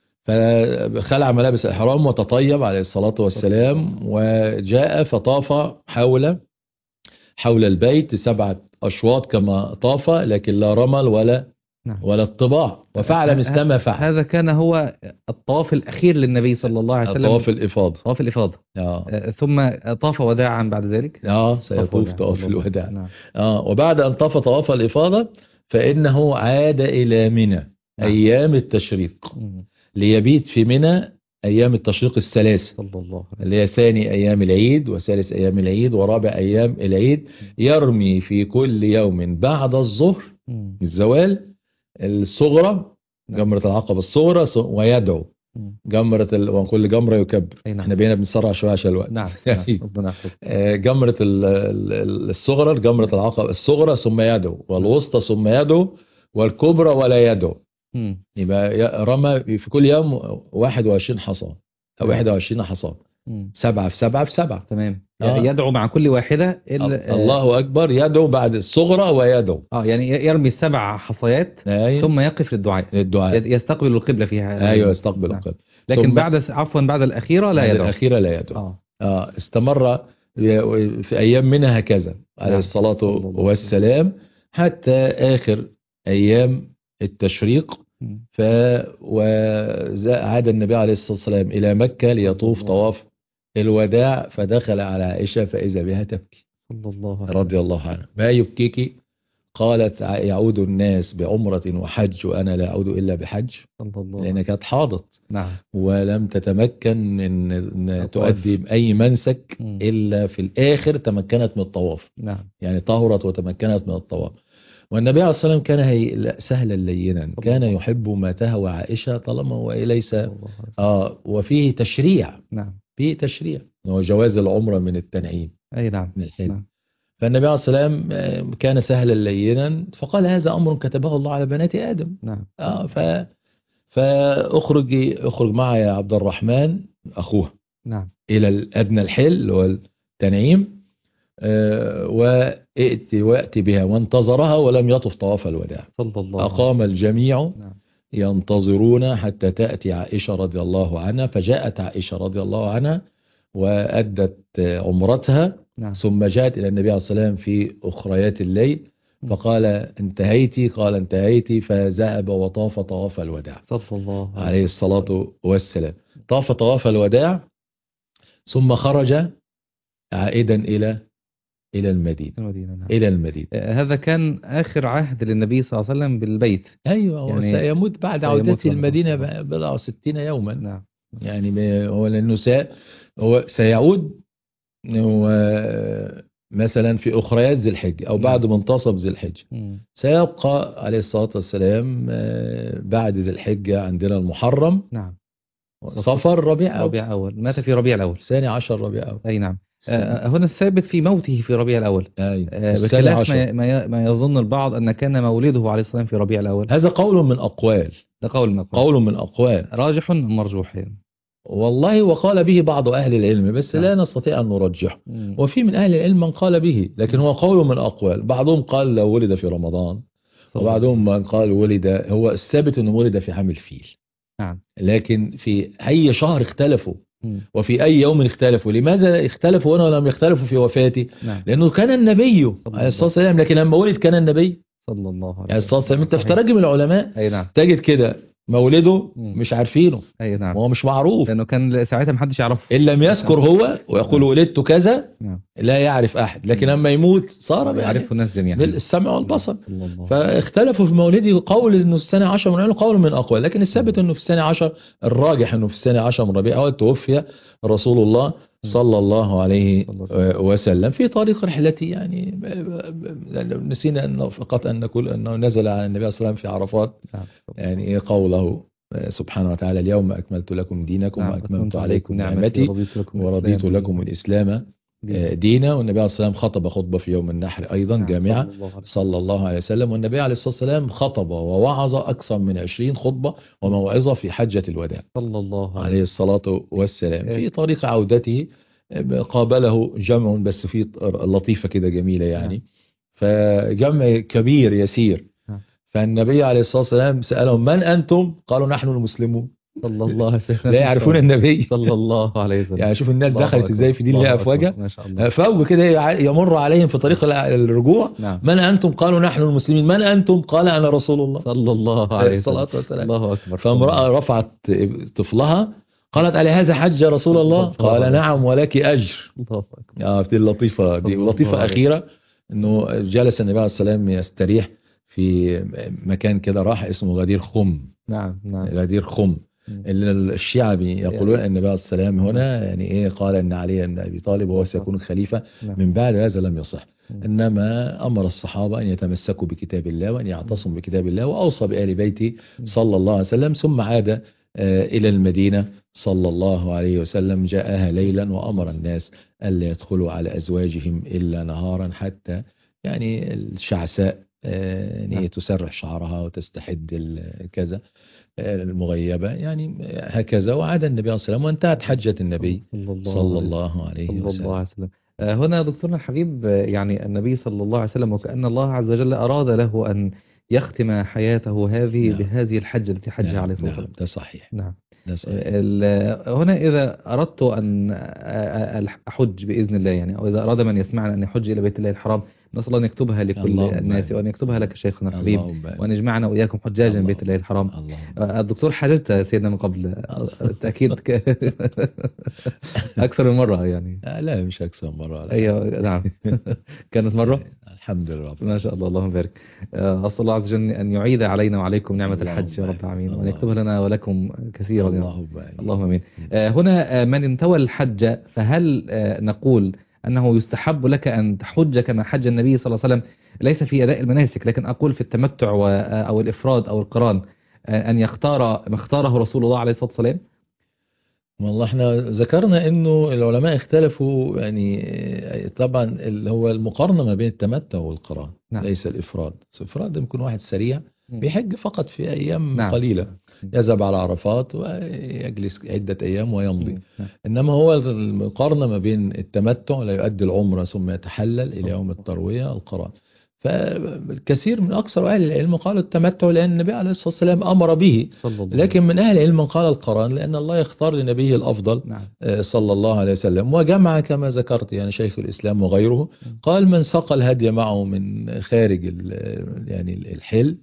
فخلع ملابس الإحرام وتطيب عليه الصلاة والسلام، وجاء فطاف حول حول البيت سبعة أشواط كما طاف، لكن لا رمل ولا نعم. ولا الطباع، وفعل مثل ما فعل. هذا كان هو الطواف الأخير للنبي صلى الله عليه وسلم، طواف الإفاضة. طواف الإفاضة. آه. ثم طاف وداعا بعد ذلك. اه سيطوف طواف الوداع. نعم. اه وبعد أن طاف طواف الإفاضة فإنه عاد إلى منى. نعم. أيام التشريق. م. ليبيت في منى أيام التشريق الثلاثة، صلى الله عليه، اللي هي ثاني أيام العيد وثالث أيام العيد ورابع أيام العيد. يرمي في كل يوم بعد الظهر الزوال الصغرى، جمرة العقبة الصغرى، ويدعو مم. جمرة ال... وكل جمرة يكبر. أي نعم. احنا بقينا بنسرع شوية عشان الوقت. نعم نعم ربنا يحفظك. آه، جمرة ال- ال- الصغرى، جمرة العقبة الصغرى ثم يدعو، والوسطى ثم يدعو، والكبرى ولا يدعو. مم. يبقى ي- رمى في كل يوم واحد وعشرين حصى أو تمام. واحد وعشرين حصى، مم. سبعة في سبعة في سبعة. تمام. آه. يدعو مع كل واحدة ال- آه الله أكبر، يدعو بعد الصغرى ويدعو. اه يعني يرمي السبع حصيات أيوة. ثم يقف للدعاء، الدعاء. يستقبل القبلة فيها. أيوة يستقبل نعم. القبلة. لكن ثم بعد عفوا بعد الأخيرة لا بعد يدعو. الأخيرة لا يدعو. اه آه استمر في أيام منها هكذا عليه نعم. الصلاة صلى الله عليه وسلم. والسلام حتى آخر أيام التشريق. مم. ف وعاد النبي عليه الصلاة والسلام إلى مكة ليطوف الله. طواف الوداع، فدخل على عائشة فإذا بها تبكي صلى الله عليه رضي الله عنها. ما يبكيك؟ قالت يعود الناس بعمرة وحج وأنا لا أعود إلا بحج، صلى الله لأنها كانت حاضت نعم. ولم تتمكن من أن الطواف. تؤدي أي منسك مم. إلا في الآخر تمكنت من الطواف، نعم. يعني طهرت وتمكنت من الطواف. والنبي عليه الصلاة والسلام كان هي لا، سهلا لينا، كان الله. يحب ما تهوى عائشة طالما هو ليس صلى الله عليه وسلم. آه وفيه تشريع، نعم. فيه تشريع هو جواز العمرة من التنعيم أي نعم. من الحلم. نعم. فالنبي عليه الصلاة والسلام آه، كان سهلا لينا، فقال هذا أمر كتبه الله على بنات آدم. نعم. آه ف فاخرج اخرج معي يا عبد الرحمن أخوه نعم. إلى الأدنى الحل اللي هو التنعيم، آه، وائتي وائتي بها، وانتظرها ولم يطف طواف الوداع. صلى الله عليه أقام الجميع نعم. ينتظرون حتى تأتي عائشة رضي الله عنها، فجاءت عائشة رضي الله عنها وأدت عمرتها. نعم. ثم جاءت إلى النبي عليه الصلاة والسلام في أخريات الليل فقال انتهيتي؟ قال انتهيتي، فذهب وطاف طواف الوداع صلى الله عليه عليه الصلاة والسلام. طاف طواف الوداع ثم خرج عائدا إلى إلى المدينة المدينة. نعم. إلى المدينة. آه، هذا كان آخر عهد للنبي صلى الله عليه وسلم بالبيت. أيوة هو يعني سيموت بعد سيموت عودته لما المدينة توصل. بضع ستين يوما. نعم. يعني ب- هو لأنه سي... هو سيعود هو مثلا في أخريات ذي الحجة أو بعد منتصف ذي الحجة. مم. سيبقى عليه الصلاة والسلام آه، بعد ذي الحجة عندنا المحرم، نعم. صفر، ربيع أول، ربيع أول، مات في ربيع الأول. ثاني عشر ربيع أول. أي نعم. آه، هنا الثابت في موته في ربيع الأول. أي آه، الثاني بخلاف عشر. ما ما ما يظن البعض أن كان مولده عليه الصلاة والسلام في ربيع الأول. هذا قول من أقوال، ده قول من أقوال. قول من أقوال راجح مرجوح يعني. والله، وقال به بعض أهل العلم بس لا نستطيع أن نرجحه. مم. وفي من أهل العلم من قال به، لكن هو قول من أقوال. بعضهم قال لو ولد في رمضان، وبعضهم من قال ولد، هو الثابت أنه ولد في عام الفيل. نعم. لكن في أي شهر اختلفوا مم. وفي أي يوم اختلفوا. لماذا اختلفوا هنا ولم يختلفوا في وفاته؟ نعم. لأنه كان النبي عليه الصلاة والسلام، لكن لما ولد كان النبي صلى الله عليه عليه الصلاة والسلام. انت في صحيح. تراجم العلماء أي نعم. تجد كده مولده مم. مش عارفينه، أي نعم. وهو مش معروف، لأنه كان ساعتها محدش يعرفه. إن لم يذكر هو ويقول نعم. ولدت كذا نعم. لا يعرف أحد، لكن مم. لما يموت صار يعني يعرفه الناس جميعا بالسمع والبصر. صلى الله. فاختلفوا في مولده، قول انه في السنة عشر من قول من اقوال، لكن الثابت انه في السنة عشر، الراجح انه في السنة عشر من ربيع اول توفي رسول الله صلى الله عليه وسلم في طريق رحلته. يعني نسينا انه فقط ان نقول انه نزل على النبي صلى الله عليه وسلم في عرفات، يعني ايه قوله سبحانه وتعالى اليوم اكملت لكم دينكم نعم. واكملت عليكم نعمتي ورضيت لكم الاسلام دينا. والنبي عليه الصلاة والسلام خطب خطبة في يوم النحر أيضا نعم. جامعة صلى الله عليه وسلم. صلى الله عليه وسلم. والنبي عليه الصلاة والسلام خطب ووعظ أكثر من عشرين خطبة وموعظة في حجة الوداع صلى الله عليه الصلاة والسلام. في طريق عودته قابله جمع، بس في لطيفة كده جميلة يعني، فجمع كبير يسير. فالنبي عليه الصلاة والسلام سألهم من أنتم؟ قالوا نحن المسلمون. صلى الله عليه وسلم. لا يعرفون النبي صلى الله عليه وسلم. يعني شوف الناس دخلت ازاي في دين الله أفواجا. ما شاء الله. فوج كده يمر عليهم في طريق الرجوع. نعم. من أنتم؟ قالوا نحن المسلمين. من أنتم؟ قال أنا رسول الله صلى الله عليه الصلاة والسلام. الله أكبر. فامرأة رفعت طفلها قالت على هذا حج يا رسول الله؟ قال نعم ولك أجر. الله أكبر. آه دي اللطيفة دي لطيفة أخيرة، إنه جلس النبي عليه السلام يستريح في مكان كده راح اسمه غدير خم. نعم نعم. غدير خم اللي الشيعة يقولون أن النبي عليه السلام هنا يعني إيه قال أن علي بن أبي طالب وهو سيكون الخليفة من بعد. هذا لم يصح، إنما أمر الصحابة أن يتمسكوا بكتاب الله وأن يعتصموا بكتاب الله، وأوصى بآل بيته صلى الله عليه وسلم. ثم عاد إلى المدينة صلى الله عليه وسلم جاءها ليلا وأمر الناس ألا يدخلوا على أزواجهم إلا نهارا حتى يعني الشعساء يعني تسرح شعرها وتستحد كذا المغيبة يعني هكذا. وعاد النبي صلى الله عليه وسلم وانتهت حجة النبي صلى الله عليه صلى وسلم. الله عليه وسلم. هنا دكتورنا الحبيب يعني النبي صلى الله عليه وسلم وكأن الله عز وجل أراد له أن يختم حياته هذه نعم. بهذه الحجة التي حجها نعم. عليه الصلاة والسلام. نعم. ده صحيح. نعم. ده صحيح. هنا إذا أردت أن أحج بإذن الله يعني، أو إذا أراد من يسمعنا أن يحج إلى بيت الله الحرام، نسأل الله أن يكتبها لكل الناس وأن يكتبها لك شيخنا الحبيب وأن يجمعنا وإياكم حجاجا بيت الله الحرام. الدكتور حججت سيدنا من قبل التأكيد أكثر من مرة يعني. لا مش أكثر من مرة. أيوة نعم. كانت مرة. الحمد لله ما شاء الله اللهم بارك. أسأل الله عز وجل أن يعيد علينا وعليكم نعمة الحج يا رب العالمين، وأن يكتبها لنا ولكم كثيرا. اللهم آمين. هنا من انتوى الحج فهل نقول أنه يستحب لك أن تحج كما حج النبي صلى الله عليه وسلم، ليس في أداء المناسك لكن أقول في التمتع أو الإفراد أو القران، أن يختار ما اختاره رسول الله عليه الصلاة والسلام؟ والله احنا ذكرنا انه العلماء اختلفوا يعني طبعا اللي هو المقارنة ما بين التمتع والقران. نعم. ليس الإفراد. الإفراد يمكن واحد سريع بيحج فقط في أيام نعم. قليلة، يذهب على عرفات ويجلس عدة أيام ويمضي. نعم. إنما هو المقارنة ما بين التمتع لا يؤدي العمرة ثم يتحلل إلى يوم التروية القران. فالكثير من أكثر أهل العلم قالوا التمتع لأن النبي عليه الصلاة والسلام أمر به، لكن من أهل العلم قال القران لأن الله يختار لنبيه الأفضل. نعم. صلى الله عليه وسلم. وجمع كما ذكرت يعني شيخ الإسلام وغيره قال من سقى الهدي معه من خارج يعني الحل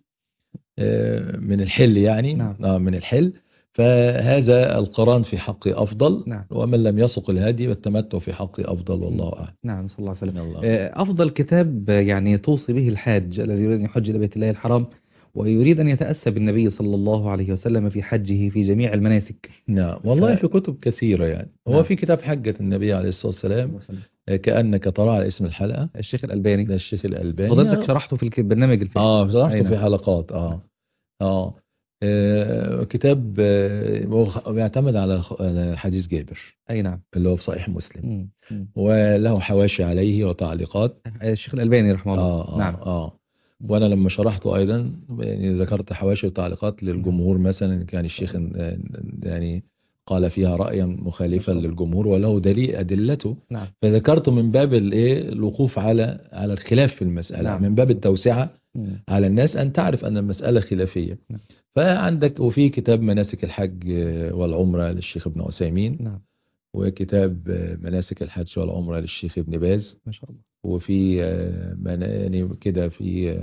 من الحل يعني نعم. من الحل فهذا القران في حقه أفضل. نعم. ومن لم يسق الهدي والتمتع في حقه أفضل والله أعلم. نعم صلى الله عليه وسلم. أفضل كتاب يعني توصي به الحاج الذي يريد أن يحج إلى بيت الله الحرام ويريد أن يتأسى بالنبي صلى الله عليه وسلم في حجه في جميع المناسك؟ نعم والله ف... في كتب كثيرة يعني. هو نعم. في كتاب حجة النبي عليه الصلاة والسلام كأنك ترى على اسم الحلقة، الشيخ الألباني. ده الشيخ الألباني فضلتك شرحته في البرنامج الفيلم. آه شرحته أينا. في حلقات آه آه آه كتاب آه بيعتمد على حديث جابر. أي نعم. اللي هو في صحيح مسلم. م. م. وله حواشي عليه وتعليقات. الشيخ الألباني رحمه الله. آه آه نعم. آه وأنا لما شرحته أيضا يعني ذكرت حواشي وتعليقات للجمهور مثلا كان الشيخ يعني قال فيها رأيا مخالفا للجمهور وله دليل أدلته. نعم. فذكرت من باب الايه الوقوف على على الخلاف في المسألة. نعم. من باب التوسعة م. على الناس أن تعرف أن المسألة خلافية. نعم. فعندك وفي كتاب مناسك الحج والعمرة للشيخ ابن عثيمين. نعم. وكتاب مناسك الحج والعمرة للشيخ ابن باز. ما شاء الله. وفي يعني كده في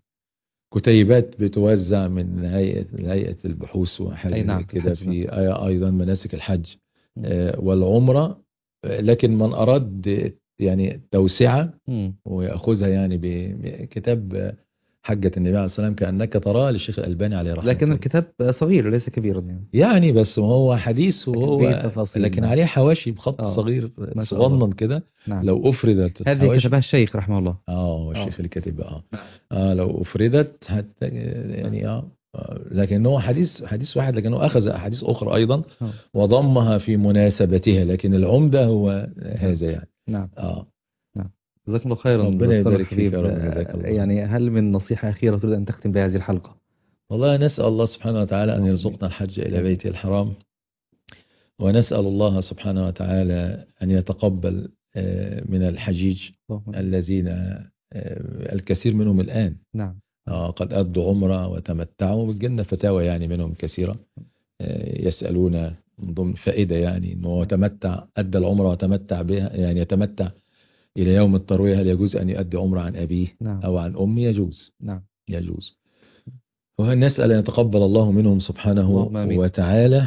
كتيبات بتوزع من هيئة هيئة البحوث وحاجة نعم. كده في أيضا مناسك الحج م. والعمرة. لكن من أراد يعني توسعة م. ويأخذها يعني بكتاب حجة النبي عليه الصلاة والسلام كأنك تراه للشيخ الألباني عليه رحمه الله. لكن الكتاب صغير ليس كبيرا يعني. يعني بس هو حديث وهو لكن عليه حواشي بخط أوه. صغير صغنن كده. نعم. لو أفردت هذه كتبها الشيخ رحمه الله. اه هو الشيخ اللي كاتبها اه. اه لو أفردت حتى يعني اه لكن هو حديث حديث واحد لكنه أخذ أحاديث أخرى أيضا أوه. وضمها في مناسبتها، لكن العمدة هو هذا يعني. نعم. اه جزاكم الله خيرا. ربنا يبارك فيك يا رب. يعني هل من نصيحة أخيرة تريد أن تختم بهذه الحلقة؟ والله نسأل الله سبحانه وتعالى أن يرزقنا الحج إلى بيته الحرام، ونسأل الله سبحانه وتعالى أن يتقبل من الحجيج الذين الكثير منهم الآن نعم قد أدوا عمرة وتمتعوا بالجنة. فتاوى يعني منهم كثيرة يسألون من ضمن فائدة يعني أنه تمتع أدى العمرة وتمتع بها يعني يتمتع إلى يوم التروية. هل يجوز أن يؤدي عمرة عن أبيه نعم. أو عن أمه؟ يجوز. نعم. يجوز. ونسأل أن يتقبل الله منهم سبحانه وتعالى.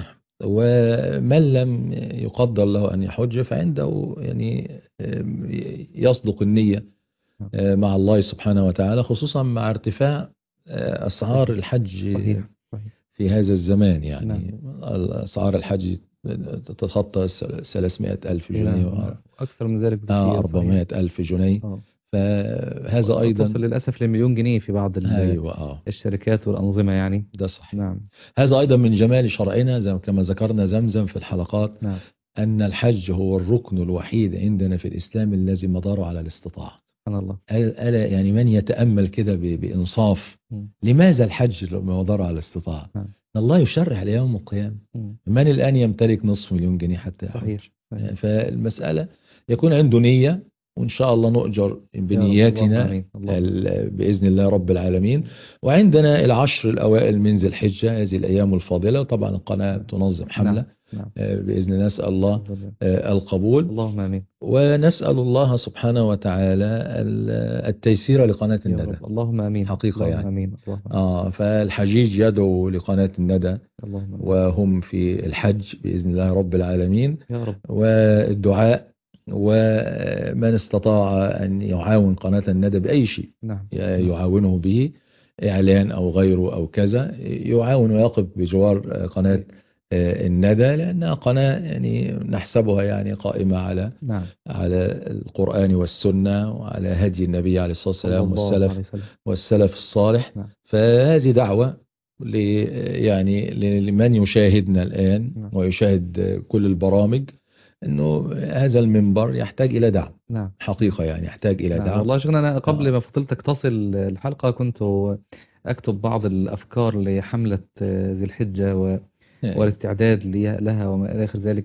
ومن لم يقدر له أن يحج فعنده يعني يصدق النية مع الله سبحانه وتعالى، خصوصا مع ارتفاع أسعار الحج صحيح. صحيح. في هذا الزمان يعني. نعم. أسعار الحج تتخطى ثلاثمائة ألف جنيه أكثر من ذلك بكثير. آه أربعمائة ألف جنيه. فهذا أيضا تصل للأسف لمليون جنيه في بعض ال- أيوة آه الشركات والأنظمة يعني. ده صحيح. نعم هذا أيضا من جمال شرعنا زي كما ذكرنا زمزم في الحلقات، نعم أن الحج هو الركن الوحيد عندنا في الإسلام الذي مداره على الاستطاعة. سبحان الله. ألا يعني من يتأمل كده ب- بإنصاف مم. لماذا الحج مداره على الاستطاعة؟ نعم. الله يشرح ليوم القيامة. مم. من الآن يمتلك نصف مليون جنيه حتى يحج؟ صحيح صحيح. فالمسألة يكون عنده نية، وإن شاء الله نؤجر يا رب. اللهم بنياتنا آمين. اللهم آمين. ال- بإذن الله رب العالمين. وعندنا العشر الأوائل من ذي الحجة، هذه الأيام الفاضلة، وطبعا القناة تنظم حملة نعم نعم. آه، بإذن الله، نسأل الله آه، القبول، اللهم آمين. ونسأل الله سبحانه وتعالى ال- التيسير لقناة يا الندى رب. اللهم آمين. حقيقة اللهم يعني. آمين. اللهم آمين. آه فالحجيج يدعو لقناة الندى اللهم آمين. وهم في الحج بإذن الله رب العالمين، يا رب. والدعاء، ومن استطاع أن يعاون قناة الندى بأي شيء نعم يعاونه به، إعلان أو غيره أو كذا، يعاون ويقف بجوار قناة الندى، لأنها قناة يعني نحسبها يعني قائمة على نعم على القرآن والسنة وعلى هدي النبي عليه الصلاة والسلام صلى الله عليه والسلف وسلم. والسلف الصالح. نعم. فهذه دعوة ل يعني لمن يشاهدنا الآن نعم. ويشاهد كل البرامج، انه هذا المنبر يحتاج الى دعم نعم حقيقة، يعني يحتاج الى نعم. دعم. والله شيخنا أنا قبل آه. ما فضلتك تصل الحلقة كنت أكتب بعض الأفكار لحملة ذي الحجة و... والاستعداد لي- لها وما إلى آخر ذلك.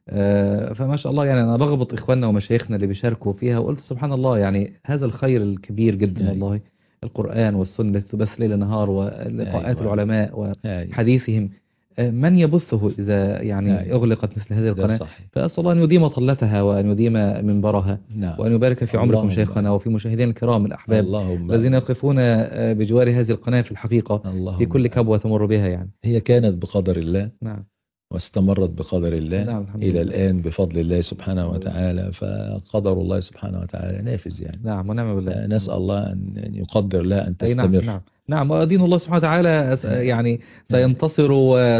آه، فما شاء الله يعني أنا بغبط إخواننا ومشايخنا اللي بيشاركوا فيها، وقلت سبحان الله يعني هذا الخير الكبير جدا أيوة. والله. القرآن والسنة تبث ليل نهار، ولقاءات أيوة. العلماء أيوة. وحديثهم، آه، من يبثه إذا يعني أيوة. أغلقت مثل هذه ده القناة؟ صحيح. فأسأل الله أن يديم طلتها وأن يديم منبرها، نعم. وأن يبارك في عمركم اللهم شيخنا وفي مشاهدين الكرام الأحباب اللهم الذين يقفون آه، بجوار هذه القناة في الحقيقة في اللهم كل كبوة تمر بها يعني. هي كانت بقدر الله نعم واستمرت بقدر الله نعم الحمد إلى لله. الآن بفضل الله سبحانه الحمد لله. وتعالى، فقدر الله سبحانه وتعالى نافذ يعني. نعم ونعم بالله. نسأل الله أن يقدر لها أن أي نعم تستمر. نعم نعم. ودين الله سبحانه وتعالى س- يعني سينتصر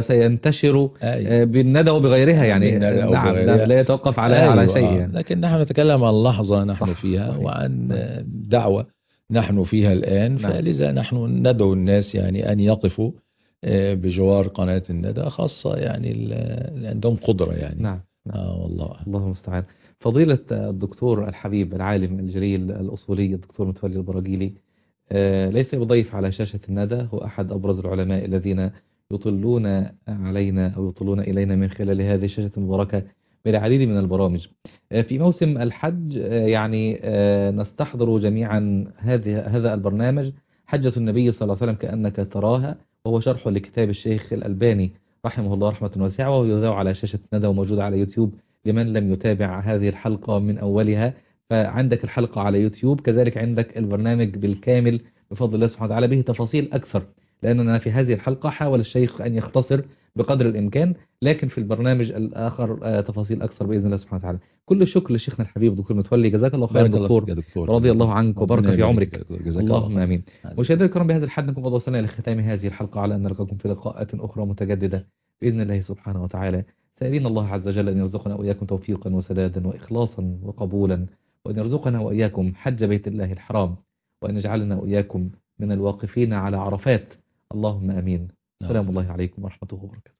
وسينتشر أيوة. بالندى وبغيرها يعني. بالندى أو نعم بغيرها. نعم لا يتوقف على أيوة. على شيء آه. يعني. لكن نحن نتكلم عن لحظة نحن صح. فيها صحيح. وعن نعم. دعوة نحن فيها الآن. نعم. فلذا نحن ندعو الناس يعني أن يقفوا آه، بجوار قناة الندى، خاصة يعني اللي عندهم قدرة يعني. نعم نعم. آه والله. الله المستعان. فضيلة الدكتور الحبيب العالم الجليل الأصولي الدكتور متولي البراجيلي، آه، ليس بضيف على شاشة الندى، هو أحد أبرز العلماء الذين يطلون علينا أو يطلون إلينا من خلال هذه الشاشة المباركة بالعديد من البرامج. آه، في موسم الحج آه، يعني آه، نستحضر جميعا هذه هذا البرنامج حجة النبي صلى الله عليه وسلم كأنك تراها، وهو شرح لكتاب الشيخ الألباني رحمه الله رحمة واسعة، وهو يذاع على شاشة ندى وموجود على يوتيوب لمن لم يتابع هذه الحلقة من أولها. فعندك الحلقة على يوتيوب، كذلك عندك البرنامج بالكامل بفضل الله سبحانه وتعالى به تفاصيل أكثر، لأننا في هذه الحلقة حاول الشيخ أن يختصر بقدر الإمكان، لكن في البرنامج الآخر آه، تفاصيل أكثر بإذن الله سبحانه وتعالى. كل الشكر لشيخنا الحبيب دكتور متولي، جزاك الله خيرا بارك الله دكتور، فيك يا دكتور. رضي الله عنك وبارك ربنا في يبارك عمرك. فيك يا دكتور. جزاك الله اللهم خير. آمين. مشاهدينا الكرام بهذا الحد نكون قد وصلنا لختام هذه الحلقة، على أن نلقاكم في لقاءات أخرى متجددة بإذن الله سبحانه وتعالى، سائلين الله عز وجل أن يرزقنا وإياكم توفيقا وسدادا وإخلاصا وقبولا، وأن يرزقنا وإياكم حج بيت الله الحرام، وأن يجعلنا وإياكم من الواقفين على عرفات. اللهم آمين. سلام الله عليكم ورحمة الله وبركاته.